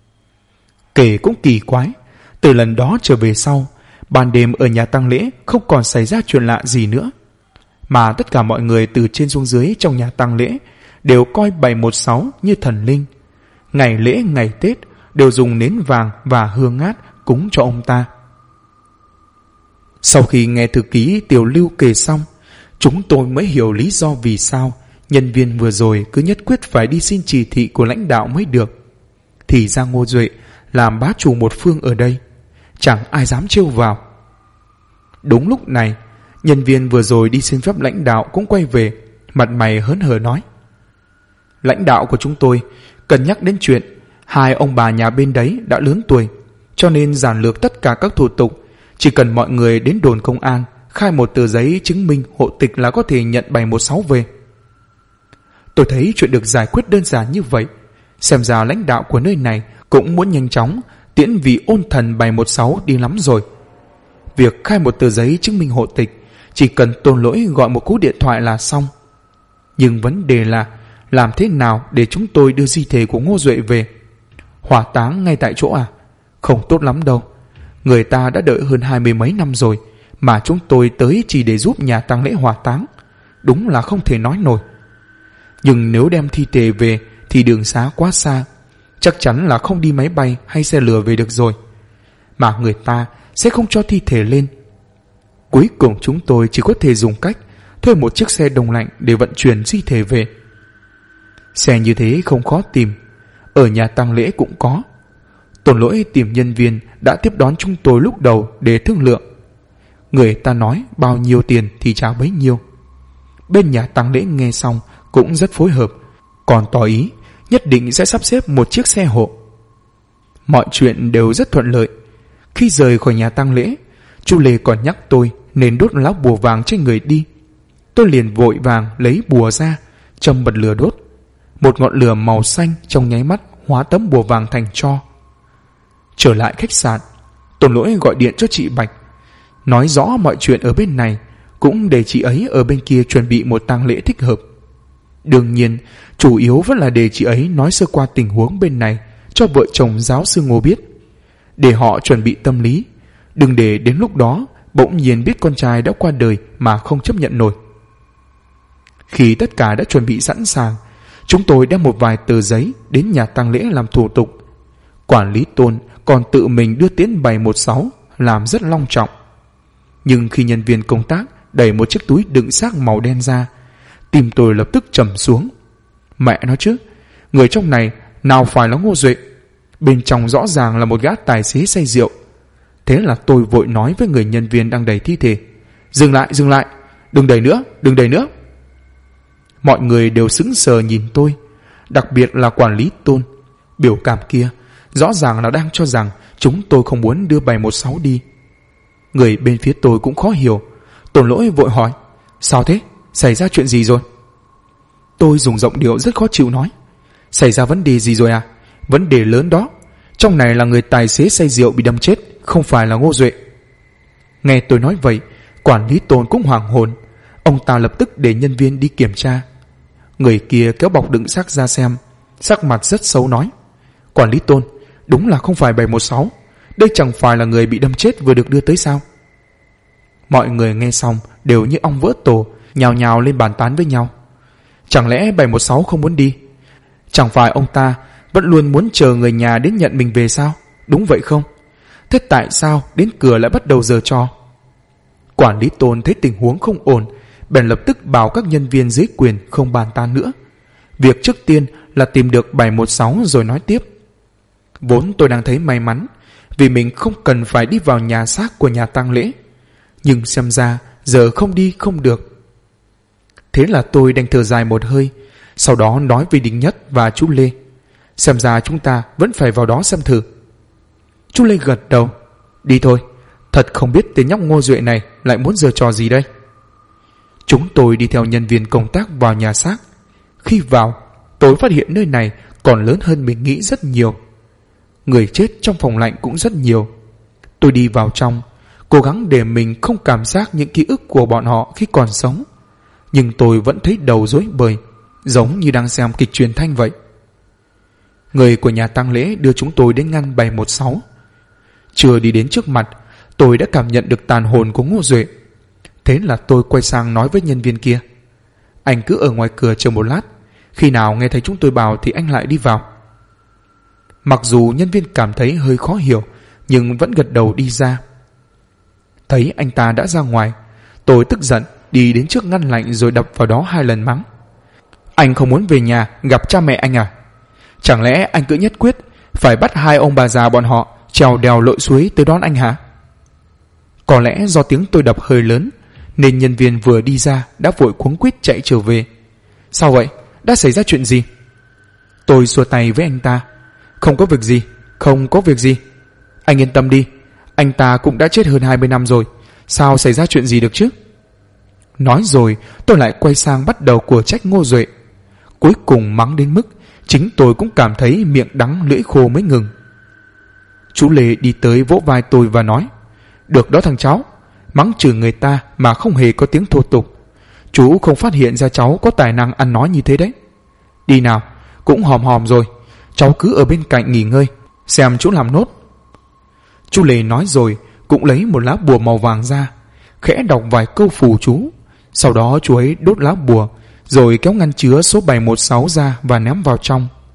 Kể cũng kỳ quái, từ lần đó trở về sau, ban đêm ở nhà tang lễ không còn xảy ra chuyện lạ gì nữa, mà tất cả mọi người từ trên xuống dưới trong nhà tang lễ đều coi 716 như thần linh. Ngày lễ ngày Tết đều dùng nến vàng và hương ngát cúng cho ông ta. Sau khi nghe thư ký Tiểu Lưu kể xong, chúng tôi mới hiểu lý do vì sao nhân viên vừa rồi cứ nhất quyết phải đi xin chỉ thị của lãnh đạo mới được. Thì ra Ngô Duệ làm bá chủ một phương ở đây, chẳng ai dám trêu vào. Đúng lúc này, nhân viên vừa rồi đi xin phép lãnh đạo cũng quay về, mặt mày hớn hở nói, lãnh đạo của chúng tôi cân nhắc đến chuyện hai ông bà nhà bên đấy đã lớn tuổi, cho nên giản lược tất cả các thủ tục, chỉ cần mọi người đến đồn công an khai một tờ giấy chứng minh hộ tịch là có thể nhận 716 về. Tôi thấy chuyện được giải quyết đơn giản như vậy, xem ra lãnh đạo của nơi này cũng muốn nhanh chóng tiễn vị ôn thần 716 đi lắm rồi. Việc khai một tờ giấy chứng minh hộ tịch chỉ cần Tôn Lỗi gọi một cú điện thoại là xong. Nhưng vấn đề là làm thế nào để chúng tôi đưa di thể của Ngô Duệ về? Hỏa táng ngay tại chỗ à? Không tốt lắm đâu. Người ta đã đợi hơn 20 mấy năm rồi, mà chúng tôi tới chỉ để giúp nhà tang lễ hỏa táng. Đúng là không thể nói nổi. Nhưng nếu đem thi thể về thì đường xá quá xa, chắc chắn là không đi máy bay hay xe lửa về được rồi, mà người ta sẽ không cho thi thể lên. Cuối cùng chúng tôi chỉ có thể dùng cách thuê một chiếc xe đông lạnh để vận chuyển di thể về. Xe như thế không khó tìm, ở nhà tang lễ cũng có. Tôn Lỗi tìm nhân viên đã tiếp đón chúng tôi lúc đầu để thương lượng. Người ta nói bao nhiêu tiền thì trả bấy nhiêu. Bên nhà tang lễ nghe xong cũng rất phối hợp, còn tỏ ý nhất định sẽ sắp xếp một chiếc xe hộ. Mọi chuyện đều rất thuận lợi. Khi rời khỏi nhà tang lễ, chú Lê còn nhắc tôi nên đốt lá bùa vàng trên người đi. Tôi liền vội vàng lấy bùa ra, châm bật lửa đốt. Một ngọn lửa màu xanh trong nháy mắt hóa tấm bùa vàng thành tro. Trở lại khách sạn, Tôn Lỗi gọi điện cho chị Bạch, nói rõ mọi chuyện ở bên này, cũng để chị ấy ở bên kia chuẩn bị một tang lễ thích hợp. Đương nhiên, chủ yếu vẫn là để chị ấy nói sơ qua tình huống bên này cho vợ chồng giáo sư Ngô biết, để họ chuẩn bị tâm lý, đừng để đến lúc đó bỗng nhiên biết con trai đã qua đời mà không chấp nhận nổi. Khi tất cả đã chuẩn bị sẵn sàng, chúng tôi đem một vài tờ giấy đến nhà tang lễ làm thủ tục. Quản lý Tôn còn tự mình đưa tiễn 716 làm rất long trọng. Nhưng khi nhân viên công tác đẩy một chiếc túi đựng xác màu đen ra, tim tôi lập tức trầm xuống. Mẹ nói chứ, người trong này nào phải là Ngô Duệ, bên trong rõ ràng là một gã tài xế say rượu. Thế là tôi vội nói với người nhân viên đang đẩy thi thể, dừng lại, đừng đẩy nữa. Mọi người đều sững sờ nhìn tôi, đặc biệt là quản lý Tôn. Biểu cảm kia rõ ràng là đang cho rằng chúng tôi không muốn đưa 716 đi. Người bên phía tôi cũng khó hiểu. Tôn Lỗi vội hỏi, sao thế, xảy ra chuyện gì rồi? Tôi dùng giọng điệu rất khó chịu nói, xảy ra vấn đề gì rồi à? Vấn đề lớn đó, trong này là người tài xế say rượu bị đâm chết, không phải là Ngô Duệ. Nghe tôi nói vậy, quản lý Tôn cũng hoảng hồn. Ông ta lập tức để nhân viên đi kiểm tra. Người kia kéo bọc đựng xác ra xem, sắc mặt rất xấu nói, quản lý Tôn, đúng là không phải 716, đây chẳng phải là người bị đâm chết vừa được đưa tới sao? Mọi người nghe xong đều như ong vỡ tổ, nhào nhào lên bàn tán với nhau. Chẳng lẽ 716 không muốn đi? Chẳng phải ông ta vẫn luôn muốn chờ người nhà đến nhận mình về sao? Đúng vậy không? Thế tại sao đến cửa lại bắt đầu giở trò? Quản lý Tôn thấy tình huống không ổn, bèn lập tức bảo các nhân viên dưới quyền không bàn tán nữa. Việc trước tiên là tìm được 716 rồi nói tiếp. Vốn tôi đang thấy may mắn vì mình không cần phải đi vào nhà xác của nhà tang lễ, nhưng xem ra giờ không đi không được. Thế là tôi đành thở dài một hơi, sau đó nói với Đinh Nhất và chú Lê, xem ra chúng ta vẫn phải vào đó xem thử. Chú Lê gật đầu, đi thôi, thật không biết tên nhóc Ngô Duệ này lại muốn giở trò gì đây. Chúng tôi đi theo nhân viên công tác vào nhà xác. Khi vào, tôi phát hiện nơi này còn lớn hơn mình nghĩ rất nhiều. Người chết trong phòng lạnh cũng rất nhiều. Tôi đi vào trong, cố gắng để mình không cảm giác những ký ức của bọn họ khi còn sống, nhưng tôi vẫn thấy đầu rối bời, giống như đang xem kịch truyền thanh vậy. Người của nhà tang lễ đưa chúng tôi đến ngăn 716. Chưa đi đến trước mặt, tôi đã cảm nhận được tàn hồn của Ngô Duệ. Thế là tôi quay sang nói với nhân viên kia, anh cứ ở ngoài cửa chờ một lát, khi nào nghe thấy chúng tôi bảo thì anh lại đi vào. Mặc dù nhân viên cảm thấy hơi khó hiểu, nhưng vẫn gật đầu đi ra. Thấy anh ta đã ra ngoài, tôi tức giận đi đến trước ngăn lạnh rồi đập vào đó 2 lần mắng, anh không muốn về nhà gặp cha mẹ anh à? Chẳng lẽ anh cứ nhất quyết phải bắt 2 ông bà già bọn họ trèo đèo lội suối tới đón anh hả? Có lẽ do tiếng tôi đập hơi lớn nên nhân viên vừa đi ra đã vội cuống quýt chạy trở về. Sao vậy? Đã xảy ra chuyện gì? Tôi xua tay với anh ta, không có việc gì. Anh yên tâm đi, anh ta cũng đã chết hơn 20 năm rồi, sao xảy ra chuyện gì được chứ? Nói rồi tôi lại quay sang bắt đầu của trách Ngô Duệ. Cuối cùng mắng đến mức chính tôi cũng cảm thấy miệng đắng lưỡi khô mới ngừng. Chú Lê đi tới vỗ vai tôi và nói, được đó thằng cháu, mắng chửi người ta mà không hề có tiếng thô tục. Chú không phát hiện ra cháu có tài năng ăn nói như thế đấy. Đi nào, cũng hòm rồi, cháu cứ ở bên cạnh nghỉ ngơi, xem chú làm nốt. Chú Lê nói rồi cũng lấy một lá bùa màu vàng ra, khẽ đọc vài câu phù chú. Sau đó chú ấy đốt lá bùa, rồi kéo ngăn chứa số 716 ra và ném vào trong.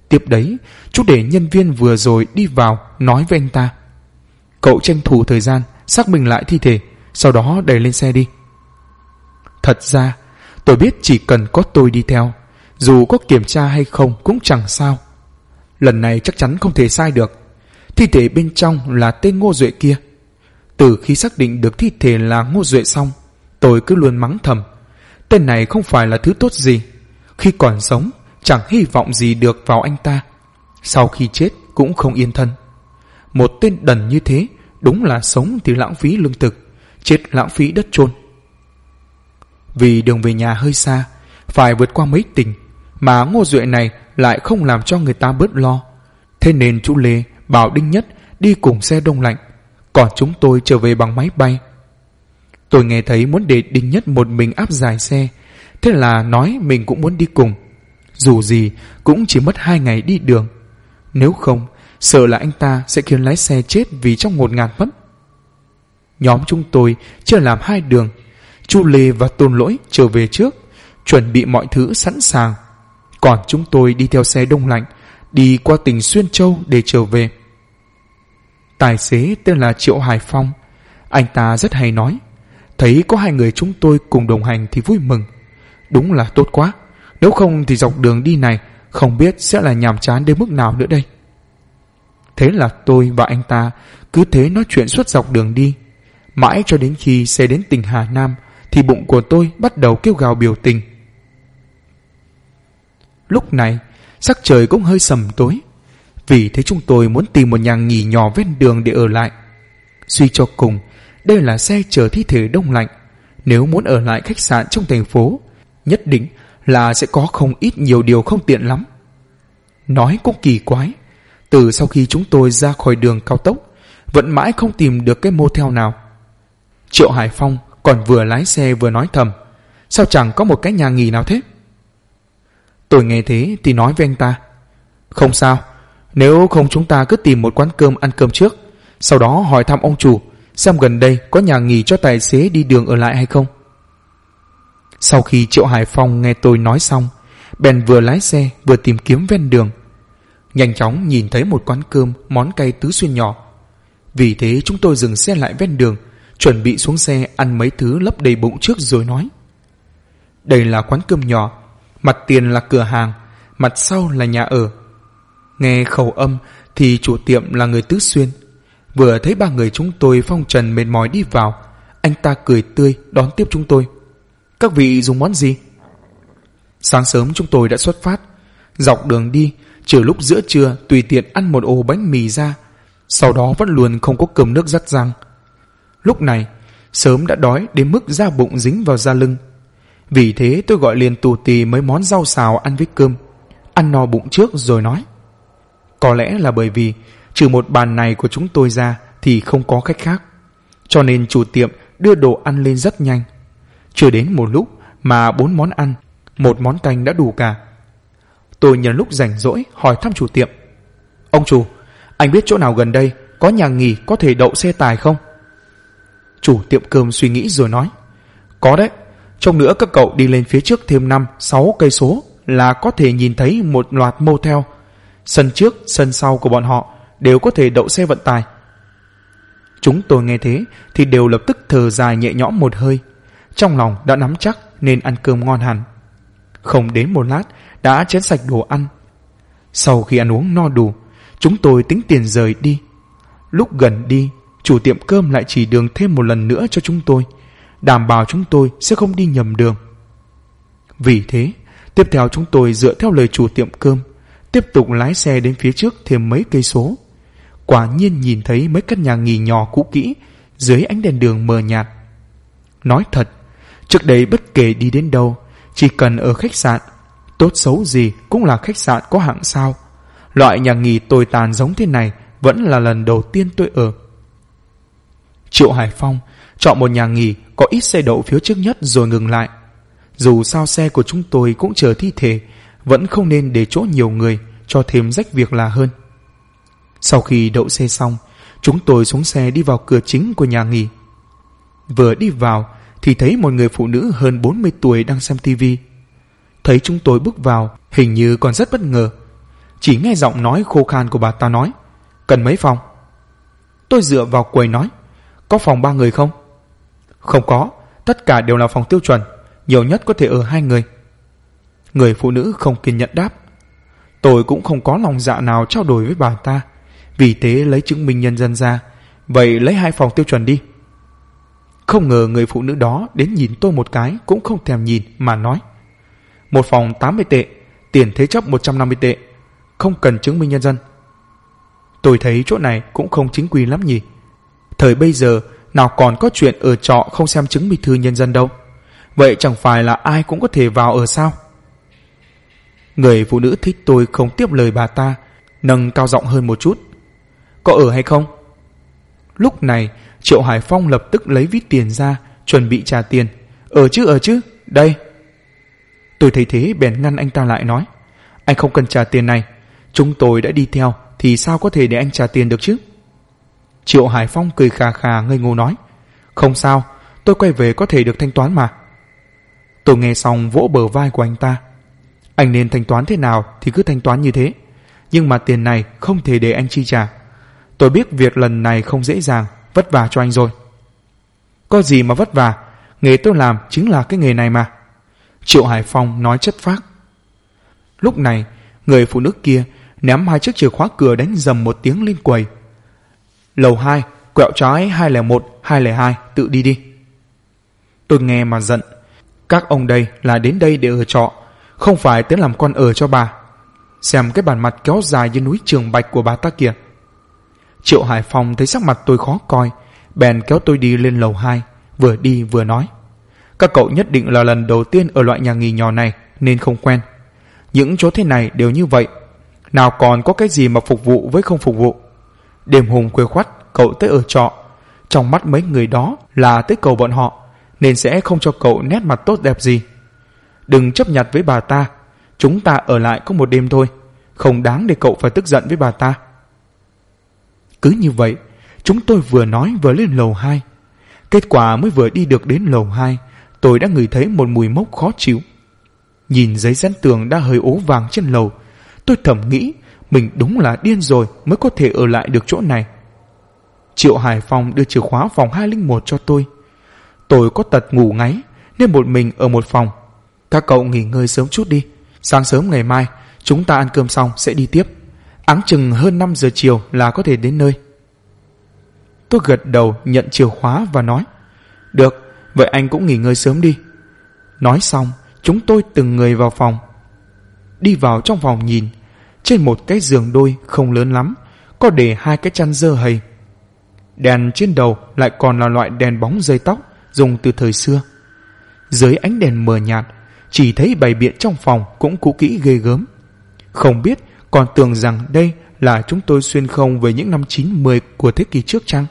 Tiếp đấy, chú để nhân viên vừa rồi đi vào nói với anh ta: cậu tranh thủ thời gian xác minh lại thi thể, sau đó đẩy lên xe đi. Thật ra tôi biết chỉ cần có tôi đi theo, dù có kiểm tra hay không cũng chẳng sao. Lần này chắc chắn không thể sai được. Thi thể bên trong là tên Ngô Duệ kia. Từ khi xác định được thi thể là Ngô Duệ xong, tôi cứ luôn mắng thầm: tên này không phải là thứ tốt gì. Khi còn sống chẳng hy vọng gì được vào anh ta, sau khi chết cũng không yên thân. Một tên đần như thế, đúng là sống thì lãng phí lương thực, chết lãng phí đất chôn. Vì đường về nhà hơi xa, phải vượt qua mấy tỉnh, mà Ngô Duệ này lại không làm cho người ta bớt lo. Thế nên chú Lê bảo Đinh Nhất đi cùng xe đông lạnh, còn chúng tôi trở về bằng máy bay. Tôi nghe thấy muốn để Đinh Nhất một mình áp giải xe, thế là nói mình cũng muốn đi cùng. Dù gì cũng chỉ mất 2 ngày đi đường, nếu không sợ là anh ta sẽ khiến lái xe chết vì trong ngột ngạt mất. Nhóm chúng tôi chia làm 2 đường. Chu Lê và Tôn Lỗi trở về trước, chuẩn bị mọi thứ sẵn sàng, còn chúng tôi đi theo xe đông lạnh đi qua tỉnh Xuyên Châu để trở về. Tài xế tên là Triệu Hải Phong. Anh ta rất hay nói, thấy có 2 người chúng tôi cùng đồng hành thì vui mừng. Đúng là tốt quá, nếu không thì dọc đường đi này không biết sẽ là nhàm chán đến mức nào nữa đây. Thế là tôi và anh ta cứ thế nói chuyện suốt dọc đường đi, mãi cho đến khi xe đến tỉnh Hà Nam thì bụng của tôi bắt đầu kêu gào biểu tình. Lúc này sắc trời cũng hơi sầm tối, vì thế chúng tôi muốn tìm một nhà nghỉ nhỏ ven đường để ở lại. Suy cho cùng, đây là xe chở thi thể đông lạnh, nếu muốn ở lại khách sạn trong thành phố, nhất định là sẽ có không ít nhiều điều không tiện lắm. Nói cũng kỳ quái, từ sau khi chúng tôi ra khỏi đường cao tốc, vẫn mãi không tìm được cái motel nào. Triệu Hải Phong còn vừa lái xe vừa nói thầm: sao chẳng có một cái nhà nghỉ nào thế? Tôi nghe thế thì nói với anh ta: không sao, nếu không chúng ta cứ tìm một quán cơm ăn cơm trước, sau đó hỏi thăm ông chủ xem gần đây có nhà nghỉ cho tài xế đi đường ở lại hay không. Sau khi Triệu Hải Phong nghe tôi nói xong, bèn vừa lái xe vừa tìm kiếm ven đường. Nhanh chóng nhìn thấy một quán cơm món cay Tứ Xuyên nhỏ. Vì thế chúng tôi dừng xe lại ven đường, chuẩn bị xuống xe ăn mấy thứ lấp đầy bụng trước rồi nói: đây là quán cơm nhỏ, mặt tiền là cửa hàng, mặt sau là nhà ở. Nghe khẩu âm thì chủ tiệm là người Tứ Xuyên. Vừa thấy 3 người chúng tôi phong trần mệt mỏi đi vào, anh ta cười tươi đón tiếp chúng tôi: các vị dùng món gì? Sáng sớm chúng tôi đã xuất phát, dọc đường đi trừ lúc giữa trưa tùy tiện ăn một ổ bánh mì ra, sau đó vẫn luôn không có cơm nước dắt răng. Lúc này sớm đã đói đến mức da bụng dính vào da lưng, vì thế tôi gọi liền tù tì mấy món rau xào ăn với cơm, ăn no bụng trước rồi nói: có lẽ là bởi vì trừ một bàn này của chúng tôi ra thì không có khách khác, cho nên chủ tiệm đưa đồ ăn lên rất nhanh. Chưa đến một lúc mà 4 món ăn, 1 món canh đã đủ cả. Tôi nhân lúc rảnh rỗi hỏi thăm chủ tiệm: ông chủ, anh biết chỗ nào gần đây có nhà nghỉ có thể đậu xe tải không? Chủ tiệm cơm suy nghĩ rồi nói: có đấy, trông nữa các cậu đi lên phía trước thêm 5-6 cây số là có thể nhìn thấy một loạt motel. Sân trước, sân sau của bọn họ đều có thể đậu xe vận tải. Chúng tôi nghe thế thì đều lập tức thở dài nhẹ nhõm một hơi, trong lòng đã nắm chắc nên ăn cơm ngon hẳn. Không đến một lát đã chén sạch đồ ăn. Sau khi ăn uống no đủ, chúng tôi tính tiền rời đi. Lúc gần đi, chủ tiệm cơm lại chỉ đường thêm một lần nữa cho chúng tôi, đảm bảo chúng tôi sẽ không đi nhầm đường. Vì thế, tiếp theo chúng tôi dựa theo lời chủ tiệm cơm, tiếp tục lái xe đến phía trước thêm mấy cây số. Quả nhiên nhìn thấy mấy căn nhà nghỉ nhỏ cũ kỹ dưới ánh đèn đường mờ nhạt. Nói thật, trước đây bất kể đi đến đâu, chỉ cần ở khách sạn, tốt xấu gì cũng là khách sạn có hạng sao, loại nhà nghỉ tồi tàn giống thế này vẫn là lần đầu tiên tôi ở. Triệu Hải Phong chọn một nhà nghỉ có ít xe đậu phía trước nhất rồi ngừng lại. Dù sao xe của chúng tôi cũng chờ thi thể, vẫn không nên để chỗ nhiều người, cho thêm rách việc là hơn. Sau khi đậu xe xong, chúng tôi xuống xe đi vào cửa chính của nhà nghỉ. Vừa đi vào thì thấy một người phụ nữ hơn 40 tuổi đang xem tivi. Thấy chúng tôi bước vào, hình như còn rất bất ngờ. chỉ nghe giọng nói khô khan của bà ta nói: Cần mấy phòng? Tôi dựa vào quầy nói: Có phòng 3 người không? Không có, tất cả đều là phòng tiêu chuẩn, nhiều nhất có thể ở 2 người. Người phụ nữ không kiên nhẫn đáp. Tôi cũng không có lòng dạ nào trao đổi với bà ta, vì thế lấy chứng minh nhân dân ra. Vậy lấy 2 phòng tiêu chuẩn đi. Không ngờ người phụ nữ đó đến nhìn tôi một cái cũng không thèm nhìn mà nói: Một phòng 80 tệ, tiền thế chấp 150 tệ, không cần chứng minh nhân dân. Tôi thấy chỗ này cũng không chính quy lắm nhỉ. Thời bây giờ nào còn có chuyện ở trọ không xem chứng minh thư nhân dân đâu. Vậy chẳng phải là ai cũng có thể vào ở sao? Người phụ nữ thích tôi không tiếp lời bà ta, nâng cao giọng hơn một chút: Có ở hay không? Lúc này Triệu Hải Phong lập tức lấy ví tiền ra, chuẩn bị trả tiền. Ở chứ, đây. Tôi thấy thế bèn ngăn anh ta lại nói: Anh không cần trả tiền này, chúng tôi đã đi theo thì sao có thể để anh trả tiền được chứ? Triệu Hải Phong cười khà khà ngây ngô nói: Không sao, tôi quay về có thể được thanh toán mà. Tôi nghe xong vỗ bờ vai của anh ta: Anh nên thanh toán thế nào thì cứ thanh toán như thế, nhưng mà tiền này không thể để anh chi trả. Tôi biết việc lần này không dễ dàng, vất vả cho anh rồi. Có gì mà vất vả, nghề tôi làm chính là cái nghề này mà. Triệu Hải Phong nói chất phác. Lúc này người phụ nữ kia ném 2 chiếc chìa khóa cửa đánh dầm một tiếng lên quầy. Lầu 2, quẹo trái 201, 202, tự đi đi. Tôi nghe mà giận. Các ông đây là đến đây để ở trọ, không phải tới làm con ở cho bà. Xem cái bản mặt kéo dài như núi Trường Bạch của bà ta kìa. Triệu Hải Phong thấy sắc mặt tôi khó coi, bèn kéo tôi đi lên lầu 2, vừa đi vừa nói: Các cậu nhất định là lần đầu tiên ở loại nhà nghỉ nhỏ này nên không quen. Những chỗ thế này đều như vậy, nào còn có cái gì mà phục vụ với không phục vụ. Đêm hùng khuya khoắt cậu tới ở trọ, trong mắt mấy người đó là tới cầu bọn họ, nên sẽ không cho cậu nét mặt tốt đẹp gì. Đừng chấp nhặt với bà ta, chúng ta ở lại có một đêm thôi, không đáng để cậu phải tức giận với bà ta. Cứ như vậy, chúng tôi vừa nói vừa lên lầu 2. Kết quả mới vừa đi được đến lầu 2, tôi đã ngửi thấy một mùi mốc khó chịu. Nhìn giấy dán tường đã hơi ố vàng trên lầu, tôi thầm nghĩ mình đúng là điên rồi mới có thể ở lại được chỗ này. Triệu Hải Phong đưa chìa khóa phòng 201 cho tôi. Tôi có tật ngủ ngáy nên một mình ở một phòng. Các cậu nghỉ ngơi sớm chút đi, sáng sớm ngày mai chúng ta ăn cơm xong sẽ đi tiếp. Áng chừng hơn 5 giờ chiều là có thể đến nơi. Tôi gật đầu nhận chìa khóa và nói: Được, vậy anh cũng nghỉ ngơi sớm đi. Nói xong, chúng tôi từng người vào phòng. Đi vào trong phòng nhìn, trên một cái giường đôi không lớn lắm, có để 2 cái chăn dơ hầy. Đèn trên đầu lại còn là loại đèn bóng dây tóc dùng từ thời xưa. Dưới ánh đèn mờ nhạt, chỉ thấy bày biện trong phòng cũng cũ kỹ ghê gớm. Không biết còn tưởng rằng đây là chúng tôi xuyên không về những năm 9-10 của thế kỷ trước chăng?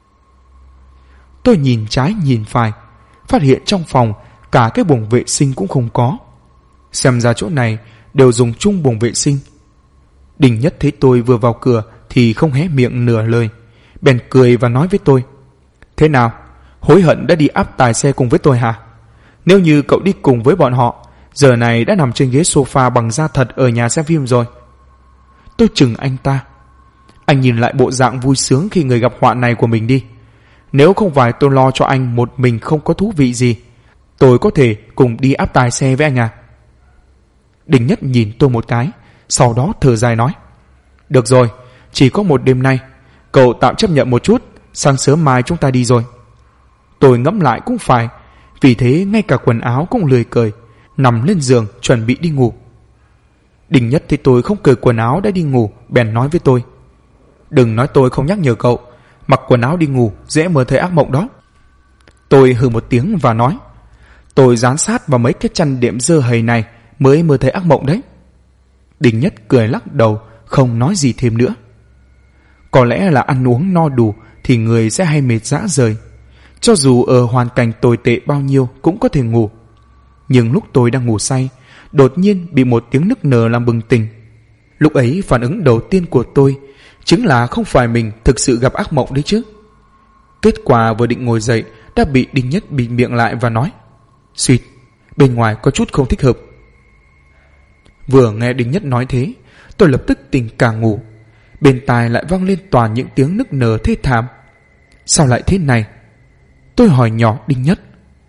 Tôi nhìn trái nhìn phải, phát hiện trong phòng cả cái buồng vệ sinh cũng không có. Xem ra chỗ này đều dùng chung buồng vệ sinh. Đình Nhất thấy tôi vừa vào cửa thì không hé miệng nửa lời, bèn cười và nói với tôi: Thế nào, hối hận đã đi áp tài xe cùng với tôi hả? Nếu như cậu đi cùng với bọn họ, giờ này đã nằm trên ghế sofa bằng da thật ở nhà xem phim rồi. Tôi chừng anh ta: Anh nhìn lại bộ dạng vui sướng khi người gặp họa này của mình đi. Nếu không phải tôi lo cho anh một mình không có thú vị gì, tôi có thể cùng đi áp tài xe với anh à? Đình Nhất nhìn tôi một cái, sau đó thở dài nói: Được rồi, chỉ có một đêm nay, cậu tạm chấp nhận một chút, sáng sớm mai chúng ta đi rồi. Tôi ngẫm lại cũng phải, vì thế ngay cả quần áo cũng lười cởi, nằm lên giường chuẩn bị đi ngủ. Đình Nhất thấy tôi không cởi quần áo đã đi ngủ, bèn nói với tôi: Đừng nói tôi không nhắc nhở cậu, mặc quần áo đi ngủ dễ mơ thấy ác mộng đó. Tôi hừ một tiếng và nói: Tôi dán sát vào mấy cái chăn đệm dơ hầy này mới mơ thấy ác mộng đấy. Đình Nhất cười lắc đầu, không nói gì thêm nữa. Có lẽ là ăn uống no đủ thì người sẽ hay mệt rã rời. Cho dù ở hoàn cảnh tồi tệ bao nhiêu cũng có thể ngủ. Nhưng lúc tôi đang ngủ say, đột nhiên bị một tiếng nức nở làm bừng tỉnh. Lúc ấy phản ứng đầu tiên của tôi chính là không phải mình thực sự gặp ác mộng đấy chứ. Kết quả vừa định ngồi dậy đã bị Đinh Nhất bịt miệng lại và nói: Suýt, bên ngoài có chút không thích hợp. Vừa nghe Đinh Nhất nói thế, tôi lập tức tỉnh cả ngủ. Bên tai lại vang lên toàn những tiếng nức nở thê thảm. Sao lại thế này? Tôi hỏi nhỏ Đinh Nhất.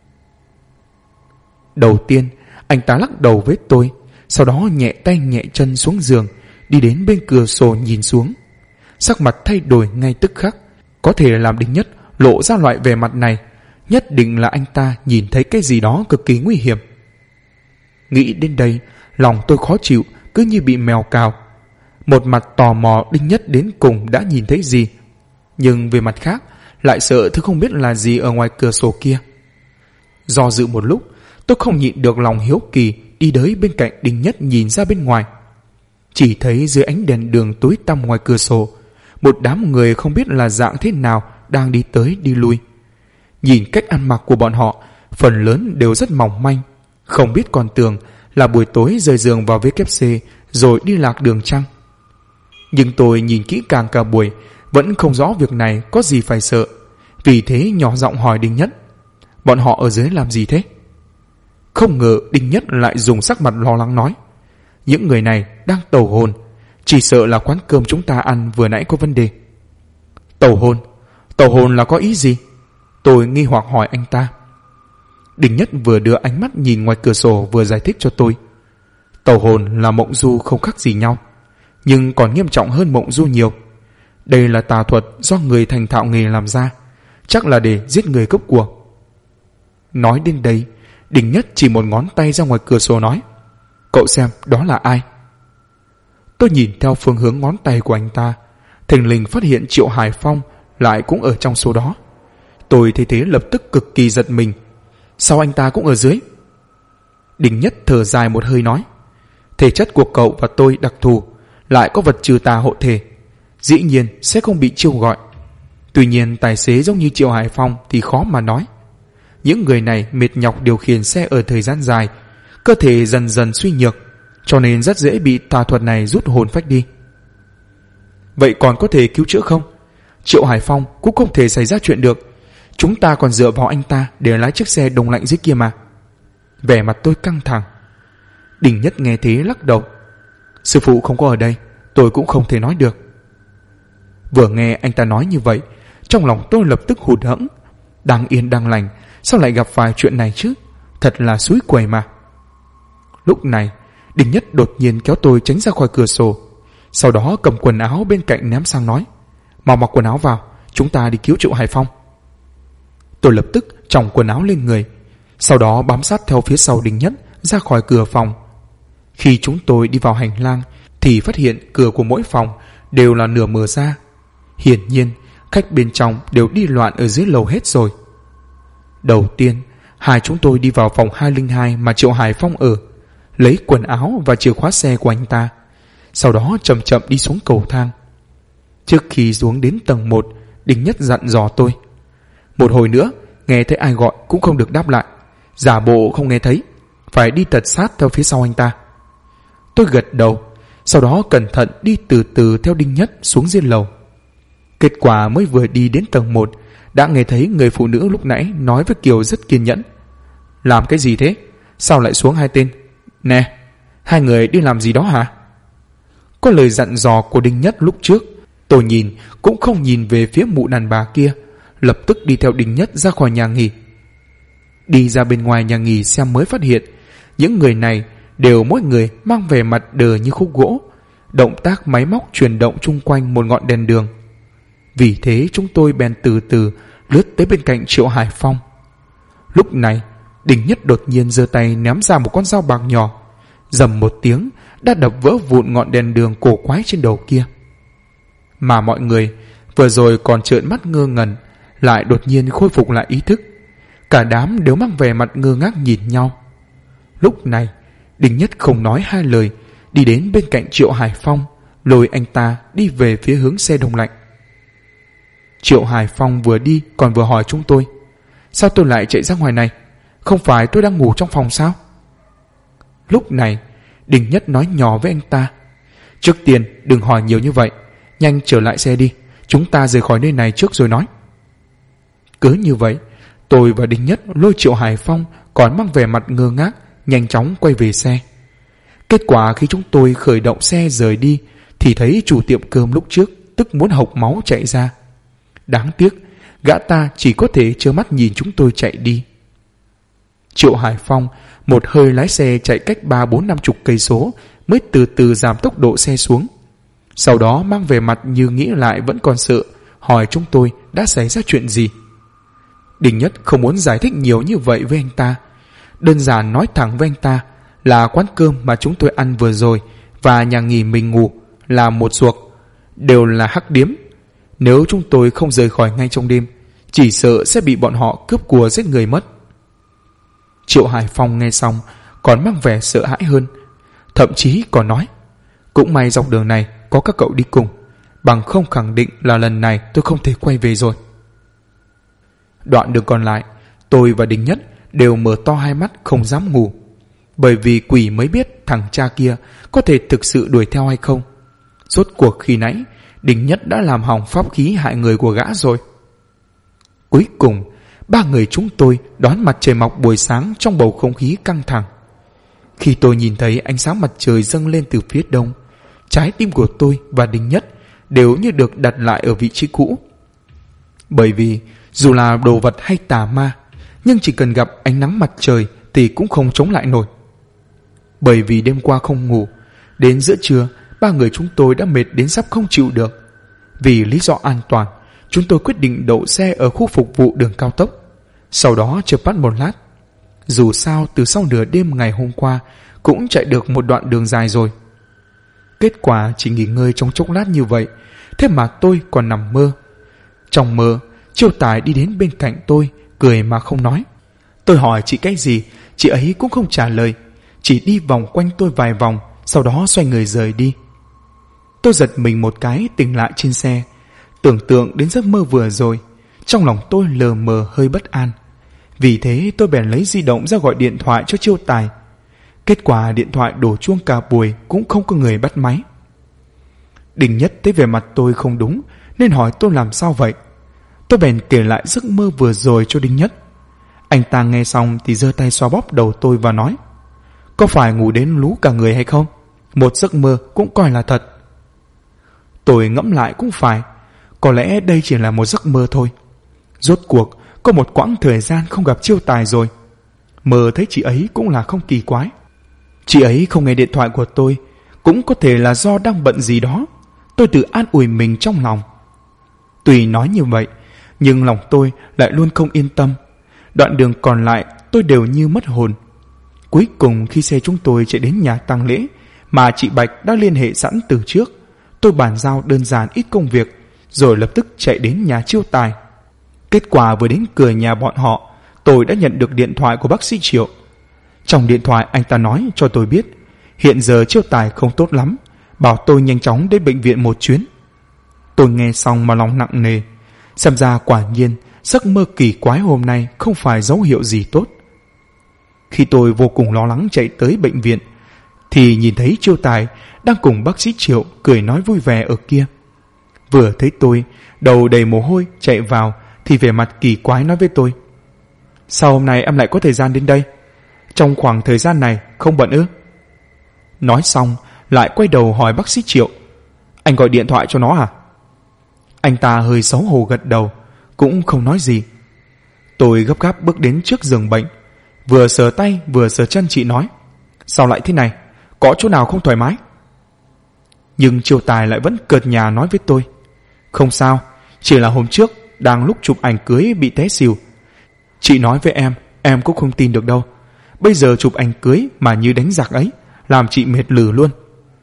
Đầu tiên anh ta lắc đầu với tôi, sau đó nhẹ tay nhẹ chân xuống giường, đi đến bên cửa sổ nhìn xuống. Sắc mặt thay đổi ngay tức khắc. Có thể làm Đinh Nhất lộ ra loại vẻ mặt này, nhất định là anh ta nhìn thấy cái gì đó cực kỳ nguy hiểm. Nghĩ đến đây, lòng tôi khó chịu, cứ như bị mèo cào. Một mặt tò mò Đinh Nhất đến cùng đã nhìn thấy gì, nhưng về mặt khác lại sợ thứ không biết là gì ở ngoài cửa sổ kia. Do dự một lúc, tôi không nhịn được lòng hiếu kỳ đi tới bên cạnh Đinh Nhất nhìn ra bên ngoài. Chỉ thấy dưới ánh đèn đường tối tăm ngoài cửa sổ, một đám người không biết là dạng thế nào đang đi tới đi lui. Nhìn cách ăn mặc của bọn họ, phần lớn đều rất mỏng manh, không biết còn tưởng là buổi tối rời giường vào WC rồi đi lạc đường chăng. Nhưng tôi nhìn kỹ càng cả buổi vẫn không rõ việc này có gì phải sợ, vì thế nhỏ giọng hỏi Đinh Nhất: bọn họ ở dưới làm gì thế? Không ngờ Đinh Nhất lại dùng sắc mặt lo lắng nói: những người này đang tẩu hồn, chỉ sợ là quán cơm chúng ta ăn vừa nãy có vấn đề. Tẩu hồn? Tẩu hồn là có ý gì? Tôi nghi hoặc hỏi anh ta. Đinh Nhất vừa đưa ánh mắt nhìn ngoài cửa sổ vừa giải thích cho tôi. Tẩu hồn là mộng du không khác gì nhau, nhưng còn nghiêm trọng hơn mộng du nhiều. Đây là tà thuật do người thành thạo nghề làm ra, chắc là để giết người cướp của. Nói đến đây, Đinh Nhất chỉ một ngón tay ra ngoài cửa sổ nói: cậu xem đó là ai? Tôi nhìn theo phương hướng ngón tay của anh ta, thình lình phát hiện Triệu Hải Phong lại cũng ở trong số đó. Tôi thấy thế lập tức cực kỳ giật mình. Sao anh ta cũng ở dưới? Đinh Nhất thở dài một hơi nói: thể chất của cậu và tôi đặc thù, lại có vật trừ tà hộ thể, dĩ nhiên sẽ không bị chiêu gọi. Tuy nhiên tài xế giống như Triệu Hải Phong thì khó mà nói. Những người này mệt nhọc điều khiển xe ở thời gian dài, cơ thể dần dần suy nhược, cho nên rất dễ bị tà thuật này rút hồn phách đi. Vậy còn có thể cứu chữa không? Triệu Hải Phong cũng không thể xảy ra chuyện được, chúng ta còn dựa vào anh ta để lái chiếc xe đông lạnh dưới kia mà. Vẻ mặt tôi căng thẳng. Đinh Nhất nghe thế lắc đầu: sư phụ không có ở đây, tôi cũng không thể nói được. Vừa nghe anh ta nói như vậy, trong lòng tôi lập tức hụt hẫng. Đang yên đang lành, sao lại gặp phải chuyện này chứ? Thật là xúi quẩy mà. Lúc này Đinh Nhất đột nhiên kéo tôi tránh ra khỏi cửa sổ, sau đó cầm quần áo bên cạnh ném sang nói: mau mặc quần áo vào, chúng ta đi cứu Triệu Hải Phong. Tôi lập tức chòng quần áo lên người, sau đó bám sát theo phía sau Đinh Nhất ra khỏi cửa phòng. Khi chúng tôi đi vào hành lang thì phát hiện cửa của mỗi phòng đều là nửa mở ra. Hiển nhiên khách bên trong đều đi loạn ở dưới lầu hết rồi. Đầu tiên hai chúng tôi đi vào phòng 202 mà Triệu Hải Phong ở, lấy quần áo và chìa khóa xe của anh ta, sau đó chậm chậm đi xuống cầu thang. Trước khi xuống đến tầng 1, Đinh Nhất dặn dò tôi: một hồi nữa nghe thấy ai gọi cũng không được đáp lại, giả bộ không nghe thấy, phải đi tật sát theo phía sau anh ta. Tôi gật đầu, sau đó cẩn thận đi từ từ theo Đinh Nhất xuống dưới lầu. Kết quả mới vừa đi đến tầng 1 đã nghe thấy người phụ nữ lúc nãy nói với Kiều rất kiên nhẫn: làm cái gì thế? Sao lại xuống hai tên? Nè, hai người đi làm gì đó hả? Có lời dặn dò của Đinh Nhất lúc trước, tôi nhìn cũng không nhìn về phía mụ đàn bà kia, lập tức đi theo Đinh Nhất ra khỏi nhà nghỉ. Đi ra bên ngoài nhà nghỉ xem mới phát hiện những người này đều mỗi người mang vẻ mặt đờ như khúc gỗ, động tác máy móc chuyển động chung quanh một ngọn đèn đường. Vì thế chúng tôi bèn từ từ lướt tới bên cạnh Triệu Hải Phong. Lúc này Đinh Nhất đột nhiên giơ tay ném ra một con dao bạc nhỏ, rầm một tiếng đã đập vỡ vụn ngọn đèn đường cổ quái trên đầu kia. Mà mọi người vừa rồi còn trợn mắt ngơ ngẩn lại đột nhiên khôi phục lại ý thức, cả đám đều mang vẻ mặt ngơ ngác nhìn nhau. Lúc này Đinh Nhất không nói hai lời, đi đến bên cạnh Triệu Hải Phong, lôi anh ta đi về phía hướng xe đông lạnh. Triệu Hải Phong vừa đi còn vừa hỏi chúng tôi: sao tôi lại chạy ra ngoài này? Không phải tôi đang ngủ trong phòng sao? Lúc này Đinh Nhất nói nhỏ với anh ta: trước tiên đừng hỏi nhiều như vậy, nhanh trở lại xe đi, chúng ta rời khỏi nơi này trước rồi nói. Cứ như vậy tôi và Đinh Nhất lôi Triệu Hải Phong còn mang vẻ mặt ngơ ngác nhanh chóng quay về xe. Kết quả khi chúng tôi khởi động xe rời đi thì thấy chủ tiệm cơm lúc trước tức muốn hộc máu chạy ra. Đáng tiếc, gã ta chỉ có thể trơ mắt nhìn chúng tôi chạy đi. Triệu Hải Phong một hơi lái xe chạy cách 3-4-50 cây số mới từ từ giảm tốc độ xe xuống. Sau đó mang về mặt như nghĩ lại vẫn còn sợ, hỏi chúng tôi đã xảy ra chuyện gì. Đình Nhất không muốn giải thích nhiều như vậy với anh ta, đơn giản nói thẳng với anh ta là quán cơm mà chúng tôi ăn vừa rồi và nhà nghỉ mình ngủ là một ruột, đều là hắc điếm. Nếu chúng tôi không rời khỏi ngay trong đêm, chỉ sợ sẽ bị bọn họ cướp của giết người mất. Triệu Hải Phong nghe xong còn mang vẻ sợ hãi hơn, thậm chí còn nói cũng may dọc đường này có các cậu đi cùng, bằng không khẳng định là lần này tôi không thể quay về rồi. Đoạn đường còn lại, tôi và Đình Nhất đều mở to hai mắt không dám ngủ, bởi vì quỷ mới biết thằng cha kia có thể thực sự đuổi theo hay không. Rốt cuộc khi nãy Đình Nhất đã làm hỏng pháp khí hại người của gã rồi. Cuối cùng, ba người chúng tôi đón mặt trời mọc buổi sáng trong bầu không khí căng thẳng. Khi tôi nhìn thấy ánh sáng mặt trời dâng lên từ phía đông, trái tim của tôi và Đình Nhất đều như được đặt lại ở vị trí cũ. Bởi vì dù là đồ vật hay tà ma, nhưng chỉ cần gặp ánh nắng mặt trời thì cũng không chống lại nổi. Bởi vì đêm qua không ngủ, đến giữa trưa ba người chúng tôi đã mệt đến sắp không chịu được. Vì lý do an toàn, chúng tôi quyết định đậu xe ở khu phục vụ đường cao tốc, sau đó chợp mắt một lát. Dù sao từ sau nửa đêm ngày hôm qua cũng chạy được một đoạn đường dài rồi. Kết quả chỉ nghỉ ngơi trong chốc lát như vậy, thế mà tôi còn nằm mơ. Trong mơ, Chiêu Tài đi đến bên cạnh tôi, cười mà không nói. Tôi hỏi chị cái gì, chị ấy cũng không trả lời, chỉ đi vòng quanh tôi vài vòng, sau đó xoay người rời đi. Tôi giật mình một cái tỉnh lại trên xe, tưởng tượng đến giấc mơ vừa rồi, trong lòng tôi lờ mờ hơi bất an. Vì thế tôi bèn lấy di động ra gọi điện thoại cho Chiêu Tài. Kết quả điện thoại đổ chuông cả buổi cũng không có người bắt máy. Đình Nhất thấy vẻ mặt tôi không đúng nên hỏi tôi làm sao vậy. Tôi bèn kể lại giấc mơ vừa rồi cho Đình Nhất. Anh ta nghe xong thì giơ tay xoa bóp đầu tôi và nói: có phải ngủ đến lú cả người hay không? Một giấc mơ cũng coi là thật. Tôi ngẫm lại cũng phải, có lẽ đây chỉ là một giấc mơ thôi. Rốt cuộc có một quãng thời gian không gặp Chiêu Tài rồi, mơ thấy chị ấy cũng là không kỳ quái. Chị ấy không nghe điện thoại của tôi cũng có thể là do đang bận gì đó. Tôi tự an ủi mình trong lòng. Tuy nói như vậy, nhưng lòng tôi lại luôn không yên tâm. Đoạn đường còn lại tôi đều như mất hồn. Cuối cùng khi xe chúng tôi chạy đến nhà tang lễ mà chị Bạch đã liên hệ sẵn từ trước, tôi bàn giao đơn giản ít công việc rồi lập tức chạy đến nhà Chiêu Tài. Kết quả vừa đến cửa nhà bọn họ, tôi đã nhận được điện thoại của bác sĩ Triệu. Trong điện thoại anh ta nói cho tôi biết hiện giờ Chiêu Tài không tốt lắm, bảo tôi nhanh chóng đến bệnh viện một chuyến. Tôi nghe xong mà lòng nặng nề. Xem ra quả nhiên giấc mơ kỳ quái hôm nay không phải dấu hiệu gì tốt. Khi tôi vô cùng lo lắng chạy tới bệnh viện thì nhìn thấy Chiêu Tài đang cùng bác sĩ Triệu cười nói vui vẻ ở kia. Vừa thấy tôi, đầu đầy mồ hôi chạy vào thì vẻ mặt kỳ quái nói với tôi: sao hôm nay em lại có thời gian đến đây? Trong khoảng thời gian này không bận ư? Nói xong lại quay đầu hỏi bác sĩ Triệu: anh gọi điện thoại cho nó à? Anh ta hơi xấu hổ gật đầu, cũng không nói gì. Tôi gấp gáp bước đến trước giường bệnh, vừa sờ tay vừa sờ chân chị nói: sao lại thế này, có chỗ nào không thoải mái? Nhưng Chiêu Tài lại vẫn cợt nhả nói với tôi: không sao, chỉ là hôm trước đang lúc chụp ảnh cưới bị té xỉu. Chị nói với em cũng không tin được đâu. Bây giờ chụp ảnh cưới mà như đánh giặc ấy, làm chị mệt lử luôn.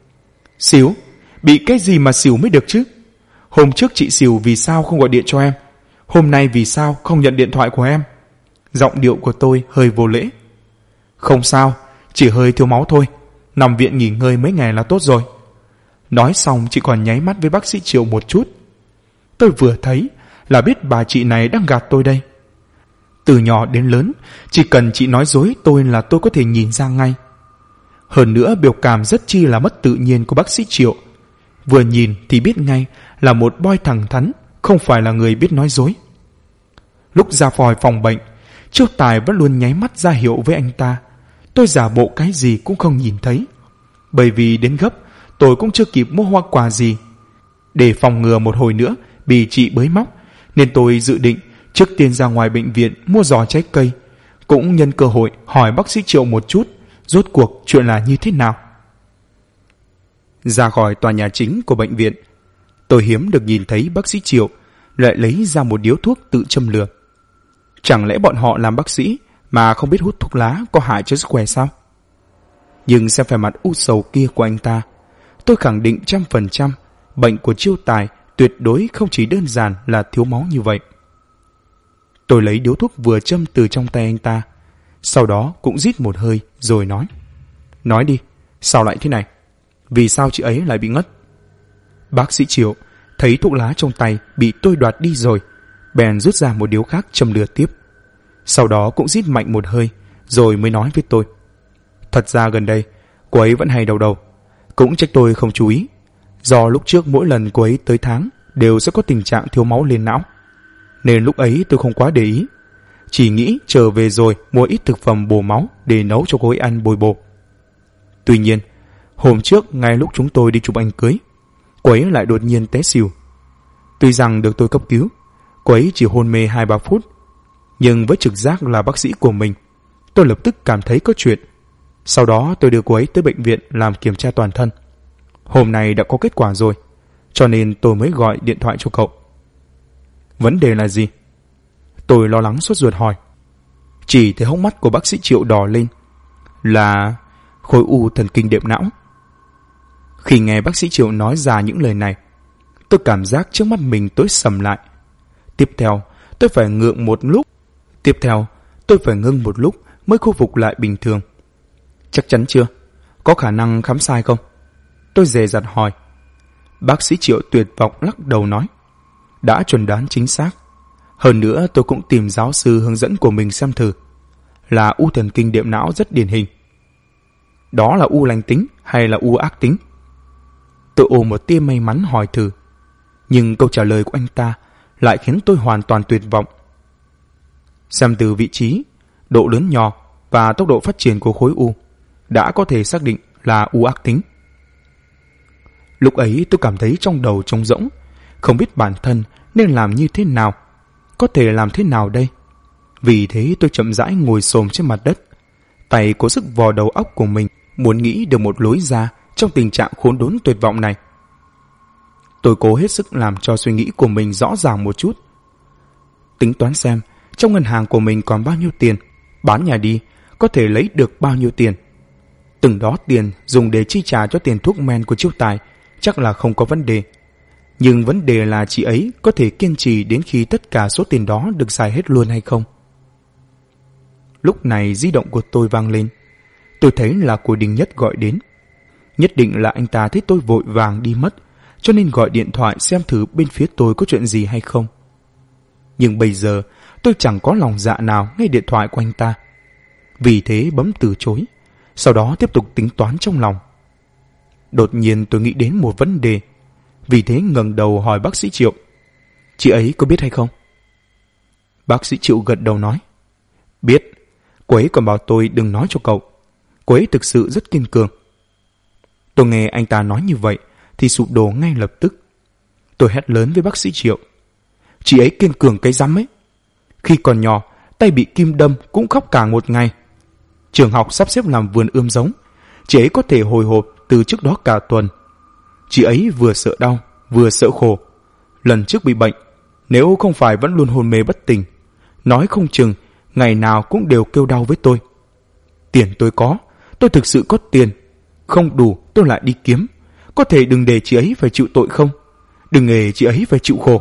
Xỉu? Bị cái gì mà xỉu mới được chứ? Hôm trước chị xỉu vì sao không gọi điện cho em? Hôm nay vì sao không nhận điện thoại của em? Giọng điệu của tôi hơi vô lễ. Không sao, chỉ hơi thiếu máu thôi, nằm viện nghỉ ngơi mấy ngày là tốt rồi. Nói xong chị còn nháy mắt với bác sĩ Triệu một chút. Tôi vừa thấy là biết bà chị này đang gạt tôi đây. Từ nhỏ đến lớn, chỉ cần chị nói dối tôi là tôi có thể nhìn ra ngay. Hơn nữa biểu cảm rất chi là mất tự nhiên của bác sĩ Triệu. Vừa nhìn thì biết ngay là một boy thẳng thắn, không phải là người biết nói dối. Lúc ra khỏi phòng bệnh, Chiêu Tài vẫn luôn nháy mắt ra hiệu với anh ta. Tôi giả bộ cái gì cũng không nhìn thấy. Bởi vì đến gấp, tôi cũng chưa kịp mua hoa quả gì. Để phòng ngừa một hồi nữa bị chị bới móc, nên tôi dự định trước tiên ra ngoài bệnh viện mua giò trái cây, cũng nhân cơ hội hỏi bác sĩ Triệu một chút rốt cuộc chuyện là như thế nào. Ra khỏi tòa nhà chính của bệnh viện, tôi hiếm được nhìn thấy bác sĩ Triệu lại lấy ra một điếu thuốc tự châm lửa. Chẳng lẽ bọn họ làm bác sĩ mà không biết hút thuốc lá có hại cho sức khỏe sao? Nhưng xem vẻ mặt u sầu kia của anh ta, tôi khẳng định 100% bệnh của Chiêu Tài tuyệt đối không chỉ đơn giản là thiếu máu như vậy. Tôi lấy điếu thuốc vừa châm từ trong tay anh ta, sau đó cũng rít một hơi rồi nói: Nói đi, sao lại thế này? Vì sao chị ấy lại bị ngất? Bác sĩ Triệu thấy thuốc lá trong tay bị tôi đoạt đi rồi, bèn rút ra một điếu khác châm lửa tiếp. Sau đó cũng rít mạnh một hơi rồi mới nói với tôi: Thật ra gần đây cô ấy vẫn hay đau đầu, cũng trách tôi không chú ý. Do lúc trước mỗi lần cô ấy tới tháng đều sẽ có tình trạng thiếu máu lên não, nên lúc ấy tôi không quá để ý, chỉ nghĩ trở về rồi mua ít thực phẩm bổ máu để nấu cho cô ấy ăn bồi bổ. Tuy nhiên, hôm trước ngay lúc chúng tôi đi chụp ảnh cưới, cô ấy lại đột nhiên té xỉu. Tuy rằng được tôi cấp cứu, cô ấy chỉ hôn mê 2-3 phút, nhưng với trực giác là bác sĩ của mình, tôi lập tức cảm thấy có chuyện. Sau đó tôi đưa cô ấy tới bệnh viện làm kiểm tra toàn thân. Hôm nay đã có kết quả rồi, cho nên tôi mới gọi điện thoại cho cậu. Vấn đề là gì? Tôi lo lắng sốt ruột hỏi. Chỉ thấy hốc mắt của bác sĩ Triệu đỏ lên. Là khối u thần kinh đệm não. Khi nghe bác sĩ Triệu nói ra những lời này, tôi cảm giác trước mắt mình tối sầm lại. Tiếp theo, tôi phải ngưng một lúc mới khôi phục lại bình thường. Chắc chắn chưa? Có khả năng khám sai không? Tôi dè dặt hỏi. Bác sĩ Triệu tuyệt vọng lắc đầu nói: Đã chuẩn đoán chính xác. Hơn nữa tôi cũng tìm giáo sư hướng dẫn của mình xem thử. Là u thần kinh đệm não rất điển hình. Đó là u lành tính hay là u ác tính? Tôi ôm một tia may mắn hỏi thử, nhưng câu trả lời của anh ta lại khiến tôi hoàn toàn tuyệt vọng. Xem từ vị trí, độ lớn nhỏ và tốc độ phát triển của khối u, đã có thể xác định là u ác tính. Lúc ấy tôi cảm thấy trong đầu trống rỗng, không biết bản thân nên làm như thế nào, có thể làm thế nào đây. Vì thế tôi chậm rãi ngồi xổm trên mặt đất, tay cố sức vò đầu óc của mình, muốn nghĩ được một lối ra trong tình trạng khốn đốn tuyệt vọng này. Tôi cố hết sức làm cho suy nghĩ của mình rõ ràng một chút. Tính toán xem trong ngân hàng của mình còn bao nhiêu tiền, bán nhà đi có thể lấy được bao nhiêu tiền. Từng đó tiền dùng để chi trả cho tiền thuốc men của Chiêu Tài chắc là không có vấn đề. Nhưng vấn đề là chị ấy có thể kiên trì đến khi tất cả số tiền đó được xài hết luôn hay không. Lúc này di động của tôi vang lên. Tôi thấy là của Đình Nhất gọi đến. Nhất định là anh ta thấy tôi vội vàng đi mất, cho nên gọi điện thoại xem thử bên phía tôi có chuyện gì hay không. Nhưng bây giờ tôi chẳng có lòng dạ nào nghe điện thoại của anh ta. Vì thế bấm từ chối, sau đó tiếp tục tính toán trong lòng. Đột nhiên tôi nghĩ đến một vấn đề, vì thế ngẩng đầu hỏi bác sĩ Triệu: Chị ấy có biết hay không? Bác sĩ Triệu gật đầu nói: Biết, cô ấy còn bảo tôi đừng nói cho cậu. Cô ấy thực sự rất kiên cường. Tôi nghe anh ta nói như vậy thì sụp đổ ngay lập tức. Tôi hét lớn với bác sĩ Triệu: Chị ấy kiên cường cái rắm ấy. Khi còn nhỏ, tay bị kim đâm cũng khóc cả một ngày. Trường học sắp xếp làm vườn ươm giống, chị ấy có thể hồi hộp từ trước đó cả tuần. Chị ấy vừa sợ đau, vừa sợ khổ. Lần trước bị bệnh, nếu không phải vẫn luôn hôn mê bất tỉnh, nói không chừng ngày nào cũng đều kêu đau với tôi. Tiền tôi có, tôi thực sự có tiền. Không đủ tôi lại đi kiếm. Có thể đừng để chị ấy phải chịu tội không? Đừng để chị ấy phải chịu khổ.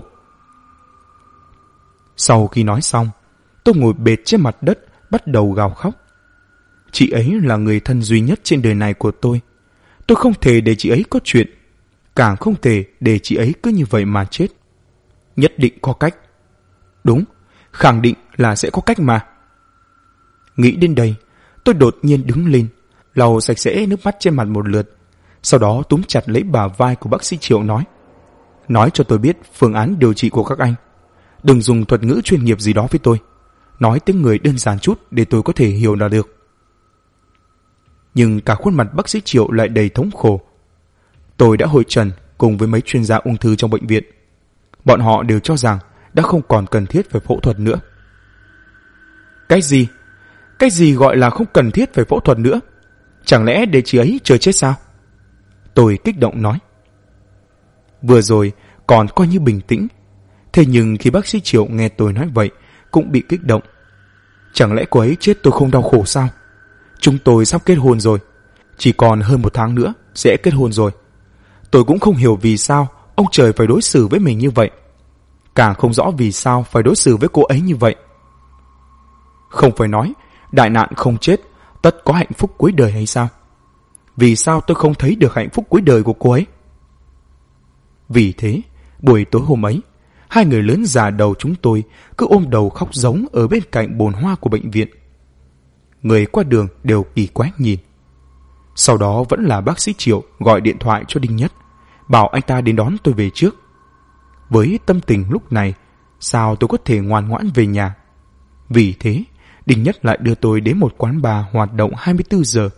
Sau khi nói xong, tôi ngồi bệt trên mặt đất bắt đầu gào khóc. Chị ấy là người thân duy nhất trên đời này của tôi. Tôi không thể để chị ấy có chuyện, càng không thể để chị ấy cứ như vậy mà chết. Nhất định có cách. Đúng, khẳng định là sẽ có cách mà. Nghĩ đến đây, tôi đột nhiên đứng lên, lau sạch sẽ nước mắt trên mặt một lượt, sau đó túm chặt lấy bả vai của bác sĩ Triệu nói cho tôi biết phương án điều trị của các anh. Đừng dùng thuật ngữ chuyên nghiệp gì đó với tôi, nói tiếng người đơn giản chút để tôi có thể hiểu là được. nhưng cả khuôn mặt bác sĩ Triệu lại đầy thống khổ. Tôi đã hội trần cùng với mấy chuyên gia ung thư trong bệnh viện. Bọn họ đều cho rằng đã không còn cần thiết phải phẫu thuật nữa. Cái gì? Cái gì gọi là không cần thiết phải phẫu thuật nữa? Chẳng lẽ để chị ấy chờ chết sao? Tôi kích động nói. Vừa rồi còn coi như bình tĩnh, thế nhưng khi bác sĩ Triệu nghe tôi nói vậy cũng bị kích động. Chẳng lẽ cô ấy chết tôi không đau khổ sao? Chúng tôi sắp kết hôn rồi, chỉ còn hơn 1 tháng nữa sẽ kết hôn rồi. Tôi cũng không hiểu vì sao ông trời phải đối xử với mình như vậy, càng không rõ vì sao phải đối xử với cô ấy như vậy. Không phải nói đại nạn không chết tất có hạnh phúc cuối đời hay sao? Vì sao tôi không thấy được hạnh phúc cuối đời của cô ấy? Vì thế, buổi tối hôm ấy, hai người lớn già đầu chúng tôi cứ ôm đầu khóc giống ở bên cạnh bồn hoa của bệnh viện. Người qua đường đều kỳ quái nhìn. Sau đó vẫn là bác sĩ Triệu gọi điện thoại cho Đinh Nhất, bảo anh ta đến đón tôi về trước. Với tâm tình lúc này, sao tôi có thể ngoan ngoãn về nhà? Vì thế, Đinh Nhất lại đưa tôi đến một quán bar hoạt động 24 giờ.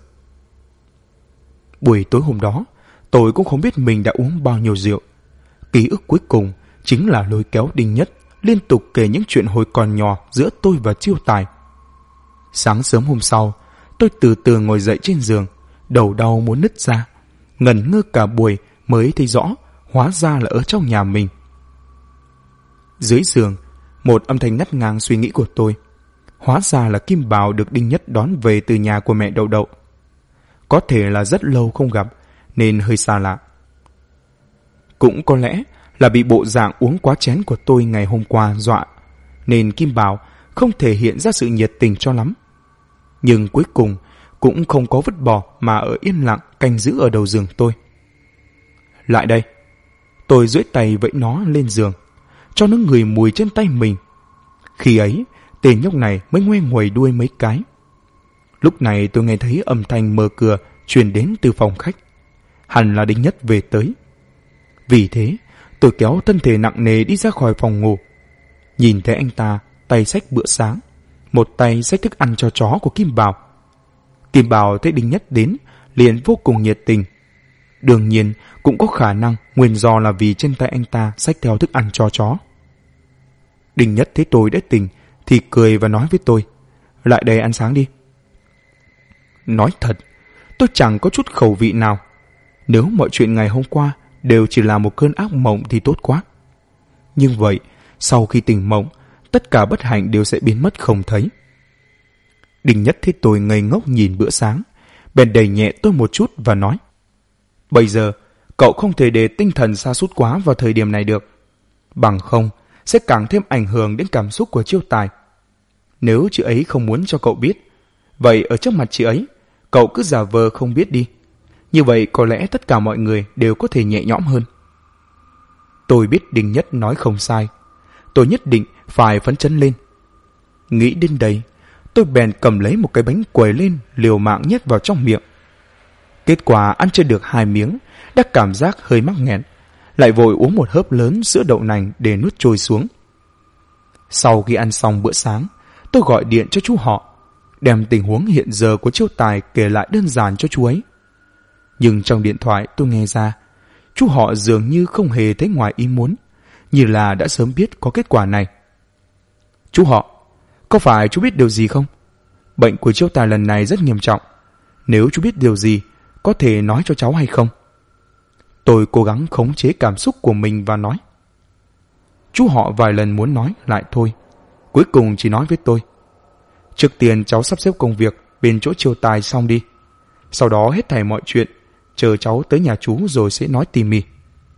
Buổi tối hôm đó, tôi cũng không biết mình đã uống bao nhiêu rượu. Ký ức cuối cùng chính là lôi kéo Đinh Nhất liên tục kể những chuyện hồi còn nhỏ giữa tôi và Chiêu Tài. Sáng sớm hôm sau, tôi từ từ ngồi dậy trên giường, đầu đau muốn nứt ra. Ngẩn ngơ cả buổi mới thấy rõ, hóa ra là ở trong nhà mình. Dưới giường, một âm thanh ngắt ngang suy nghĩ của tôi. Hóa ra là Kim Bảo được Đinh Nhất đón về từ nhà của mẹ Đậu Đậu. Có thể là rất lâu không gặp nên hơi xa lạ. Cũng có lẽ là bị bộ dạng uống quá chén của tôi ngày hôm qua dọa, nên Kim Bảo không thể hiện ra sự nhiệt tình cho lắm. Nhưng cuối cùng cũng không có vứt bỏ mà ở yên lặng canh giữ ở đầu giường tôi. Lại đây. Tôi duỗi tay vẫy nó lên giường, cho nó ngửi mùi trên tay mình. Khi ấy, tên nhóc này mới ngoe nguẩy đuôi mấy cái. Lúc này tôi nghe thấy âm thanh mở cửa truyền đến từ phòng khách. Hẳn là Đinh Nhất về tới. Vì thế, tôi kéo thân thể nặng nề đi ra khỏi phòng ngủ. Nhìn thấy anh ta tay xách bữa sáng, một tay xách thức ăn cho chó của Kim Bảo. Kim Bảo thấy Đinh Nhất đến liền vô cùng nhiệt tình. Đương nhiên cũng có khả năng nguyên do là vì trên tay anh ta xách theo thức ăn cho chó. Đinh Nhất thấy tôi đã tỉnh thì cười và nói với tôi, lại đây ăn sáng đi. Nói thật, tôi chẳng có chút khẩu vị nào. Nếu mọi chuyện ngày hôm qua đều chỉ là một cơn ác mộng thì tốt quá. Nhưng vậy, sau khi tỉnh mộng, tất cả bất hạnh đều sẽ biến mất không thấy. Đinh Nhất thấy tôi ngây ngốc nhìn bữa sáng, bèn đẩy nhẹ tôi một chút và nói, bây giờ, cậu không thể để tinh thần sa sút quá vào thời điểm này được. Bằng không, sẽ càng thêm ảnh hưởng đến cảm xúc của Chiêu Tài. Nếu chị ấy không muốn cho cậu biết, vậy ở trước mặt chị ấy, cậu cứ giả vờ không biết đi. Như vậy có lẽ tất cả mọi người đều có thể nhẹ nhõm hơn. Tôi biết Đinh Nhất nói không sai. Tôi nhất định phải phấn chấn lên. Nghĩ đến đây, tôi bèn cầm lấy một cái bánh quẩy lên liều mạng nhét vào trong miệng. Kết quả ăn chưa được 2 miếng, đã cảm giác hơi mắc nghẹn, lại vội uống một hớp lớn sữa đậu nành để nuốt trôi xuống. Sau khi ăn xong bữa sáng, tôi gọi điện cho chú họ, đem tình huống hiện giờ của Chiêu Tài kể lại đơn giản cho chú ấy. Nhưng trong điện thoại tôi nghe ra, chú họ dường như không hề thấy ngoài ý muốn, như là đã sớm biết có kết quả này. Chú họ, có phải chú biết điều gì không? Bệnh của Chiêu Tài lần này rất nghiêm trọng. Nếu chú biết điều gì, có thể nói cho cháu hay không? Tôi cố gắng khống chế cảm xúc của mình và nói. Chú họ vài lần muốn nói lại thôi, cuối cùng chỉ nói với tôi, trước tiên cháu sắp xếp công việc bên chỗ Chiêu Tài xong đi. Sau đó hết thảy mọi chuyện, chờ cháu tới nhà chú rồi sẽ nói tỉ mỉ.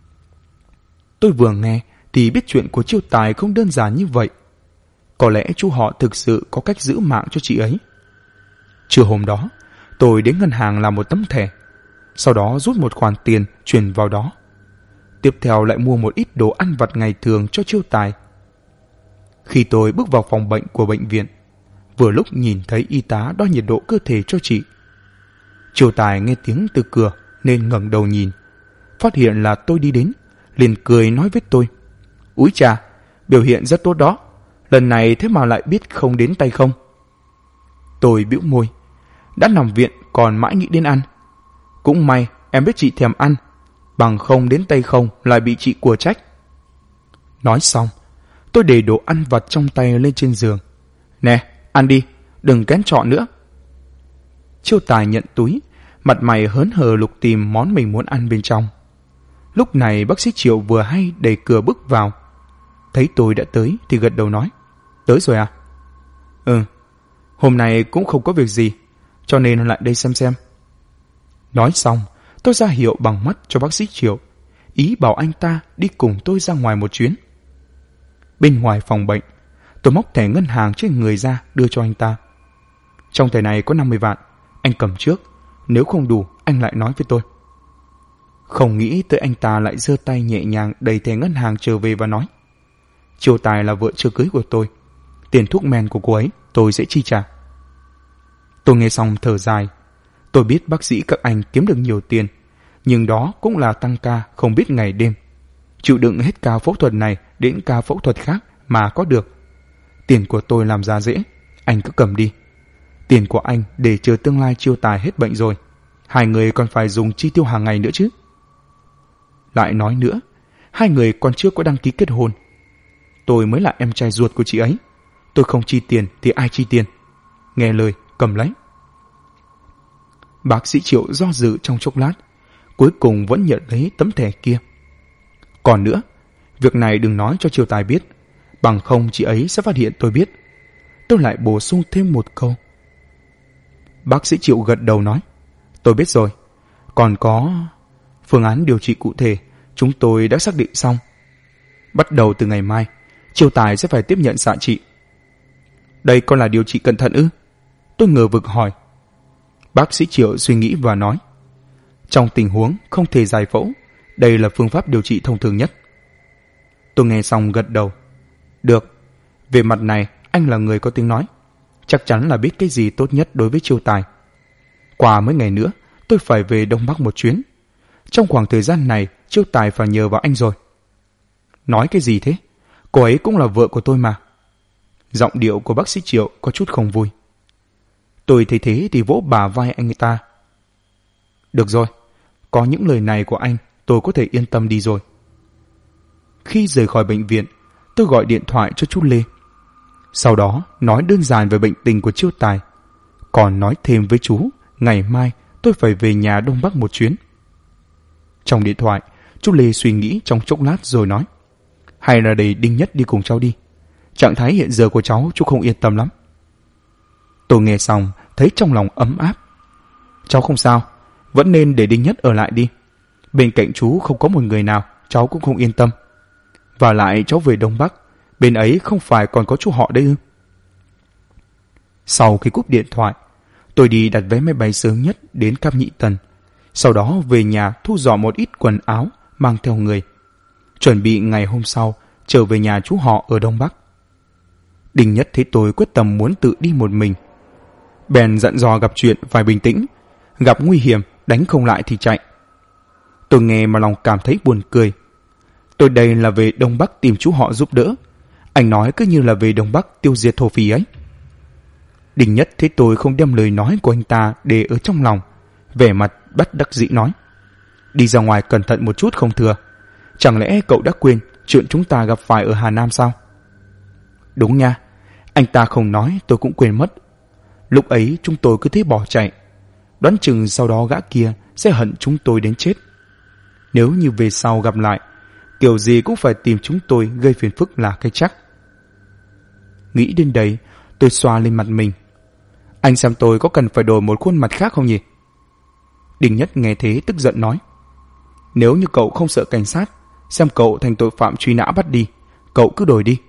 Tôi vừa nghe thì biết chuyện của Chiêu Tài không đơn giản như vậy. Có lẽ chú họ thực sự có cách giữ mạng cho chị ấy. Trưa hôm đó, tôi đến ngân hàng làm một tấm thẻ, sau đó rút một khoản tiền chuyển vào đó. Tiếp theo lại mua một ít đồ ăn vặt ngày thường cho Chiêu Tài. Khi tôi bước vào phòng bệnh của bệnh viện, vừa lúc nhìn thấy y tá đo nhiệt độ cơ thể cho chị. Chiêu Tài nghe tiếng từ cửa nên ngẩng đầu nhìn, phát hiện là tôi đi đến, liền cười nói với tôi, úi chà, biểu hiện rất tốt đó, lần này thế mà lại biết không đến tay không. Tôi bĩu môi, đã nằm viện còn mãi nghĩ đến ăn. Cũng may em biết chị thèm ăn, bằng không đến tay không lại bị chị của trách. Nói xong, tôi để đồ ăn vặt trong tay lên trên giường. Nè, ăn đi, đừng kén chọn nữa. Chiêu Tài nhận túi, mặt mày hớn hở lục tìm món mình muốn ăn bên trong. Lúc này bác sĩ Triệu vừa hay đẩy cửa bước vào. Thấy tôi đã tới thì gật đầu nói, tới rồi à? Ừ, hôm nay cũng không có việc gì, cho nên lại đây xem. Nói xong, tôi ra hiệu bằng mắt cho bác sĩ Triệu, ý bảo anh ta đi cùng tôi ra ngoài một chuyến. Bên ngoài phòng bệnh, tôi móc thẻ ngân hàng trên người ra đưa cho anh ta. Trong thẻ này có 50 vạn, anh cầm trước, nếu không đủ anh lại nói với tôi. Không nghĩ tới anh ta lại giơ tay nhẹ nhàng đẩy thẻ ngân hàng trở về và nói, Chiêu Tài là vợ chưa cưới của tôi, tiền thuốc men của cô ấy tôi sẽ chi trả. Tôi nghe xong thở dài. Tôi biết bác sĩ các anh kiếm được nhiều tiền, nhưng đó cũng là tăng ca không biết ngày đêm, chịu đựng hết ca phẫu thuật này đến ca phẫu thuật khác mà có được. Tiền của tôi làm ra dễ, anh cứ cầm đi. Tiền của anh để chờ tương lai Chiêu Tài hết bệnh rồi, hai người còn phải dùng chi tiêu hàng ngày nữa chứ. Lại nói nữa, hai người còn chưa có đăng ký kết hôn. Tôi mới là em trai ruột của chị ấy, tôi không chi tiền thì ai chi tiền. Nghe lời, cầm lấy. Bác sĩ Triệu do dự trong chốc lát, cuối cùng vẫn nhận lấy tấm thẻ kia. Còn nữa, việc này đừng nói cho Chiêu Tài biết, bằng không chị ấy sẽ phát hiện tôi biết. Tôi lại bổ sung thêm một câu. Bác sĩ Triệu gật đầu nói, tôi biết rồi. Còn có phương án điều trị cụ thể chúng tôi đã xác định xong. Bắt đầu từ ngày mai, Chiêu Tài sẽ phải tiếp nhận xạ trị. Đây còn là điều trị cẩn thận ư? Tôi ngờ vực hỏi. Bác sĩ Triệu suy nghĩ và nói, trong tình huống không thể giải phẫu, đây là phương pháp điều trị thông thường nhất. Tôi nghe xong gật đầu. Được, về mặt này anh là người có tiếng nói, chắc chắn là biết cái gì tốt nhất đối với Chiêu Tài. Qua mấy ngày nữa tôi phải về Đông Bắc một chuyến. Trong khoảng thời gian này Chiêu Tài phải nhờ vào anh rồi. Nói cái gì thế? Cô ấy cũng là vợ của tôi mà. Giọng điệu của bác sĩ Triệu có chút không vui. Tôi thấy thế thì vỗ bả vai anh ta. Được rồi, có những lời này của anh tôi có thể yên tâm đi rồi. Khi rời khỏi bệnh viện, tôi gọi điện thoại cho chú Lê. Sau đó nói đơn giản về bệnh tình của Chiêu Tài, còn nói thêm với chú ngày mai tôi phải về nhà Đông Bắc một chuyến. Trong điện thoại, chú Lê suy nghĩ trong chốc lát rồi nói, hay là để Đinh Nhất đi cùng cháu đi. Trạng thái hiện giờ của cháu chú không yên tâm lắm. Tôi nghe xong thấy trong lòng ấm áp. Cháu không sao, vẫn nên để Đinh Nhất ở lại đi. Bên cạnh chú không có một người nào, cháu cũng không yên tâm. Và lại cháu về Đông Bắc, bên ấy không phải còn có chú họ đây ư? Sau khi cúp điện thoại, tôi đi đặt vé máy bay sớm nhất đến Cam Nhị Tần. Sau đó về nhà thu dọn một ít quần áo mang theo người, chuẩn bị ngày hôm sau trở về nhà chú họ ở Đông Bắc. Đinh Nhất thấy tôi quyết tâm muốn tự đi một mình, bèn dặn dò gặp chuyện phải bình tĩnh, gặp nguy hiểm đánh không lại thì chạy. Tôi nghe mà lòng cảm thấy buồn cười. Tôi đây là về Đông Bắc tìm chú họ giúp đỡ, anh nói cứ như là về Đông Bắc tiêu diệt thổ phỉ ấy. Đinh Nhất thấy tôi không đem lời nói của anh ta để ở trong lòng, vẻ mặt bất đắc dĩ nói, đi ra ngoài cẩn thận một chút không Thừa. Chẳng lẽ cậu đã quên chuyện chúng ta gặp phải ở Hà Nam sao? Đúng nha, anh ta không nói tôi cũng quên mất. Lúc ấy chúng tôi cứ thế bỏ chạy, đoán chừng sau đó gã kia sẽ hận chúng tôi đến chết. Nếu như về sau gặp lại, kiểu gì cũng phải tìm chúng tôi gây phiền phức là cái chắc. Nghĩ đến đây, tôi xoa lên mặt mình. Anh xem tôi có cần phải đổi một khuôn mặt khác không nhỉ? Đinh Nhất nghe thế tức giận nói, nếu như cậu không sợ cảnh sát, xem cậu thành tội phạm truy nã bắt đi, cậu cứ đổi đi.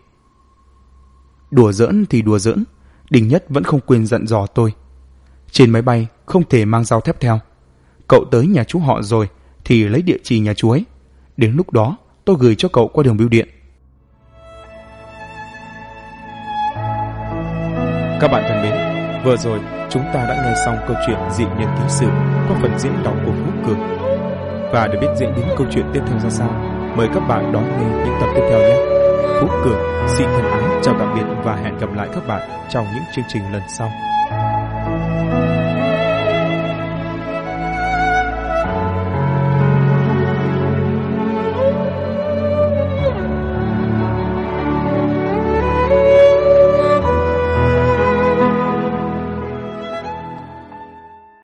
Đùa giỡn thì đùa giỡn, Đinh Nhất vẫn không quên dặn dò tôi. Trên máy bay không thể mang dao thép theo. Cậu tới nhà chú họ rồi thì lấy địa chỉ nhà chú ấy. Đến lúc đó tôi gửi cho cậu qua đường bưu điện. Các bạn thân mến, vừa rồi chúng ta đã nghe xong câu chuyện Dị Nhân Ký Sự qua phần diễn đọc của Phú Cường. Và để biết diễn biến câu chuyện tiếp theo ra sao, mời các bạn đón nghe những tập tiếp theo nhé. Phú Cường xin thân ái chào tạm biệt và hẹn gặp lại các bạn trong những chương trình lần sau.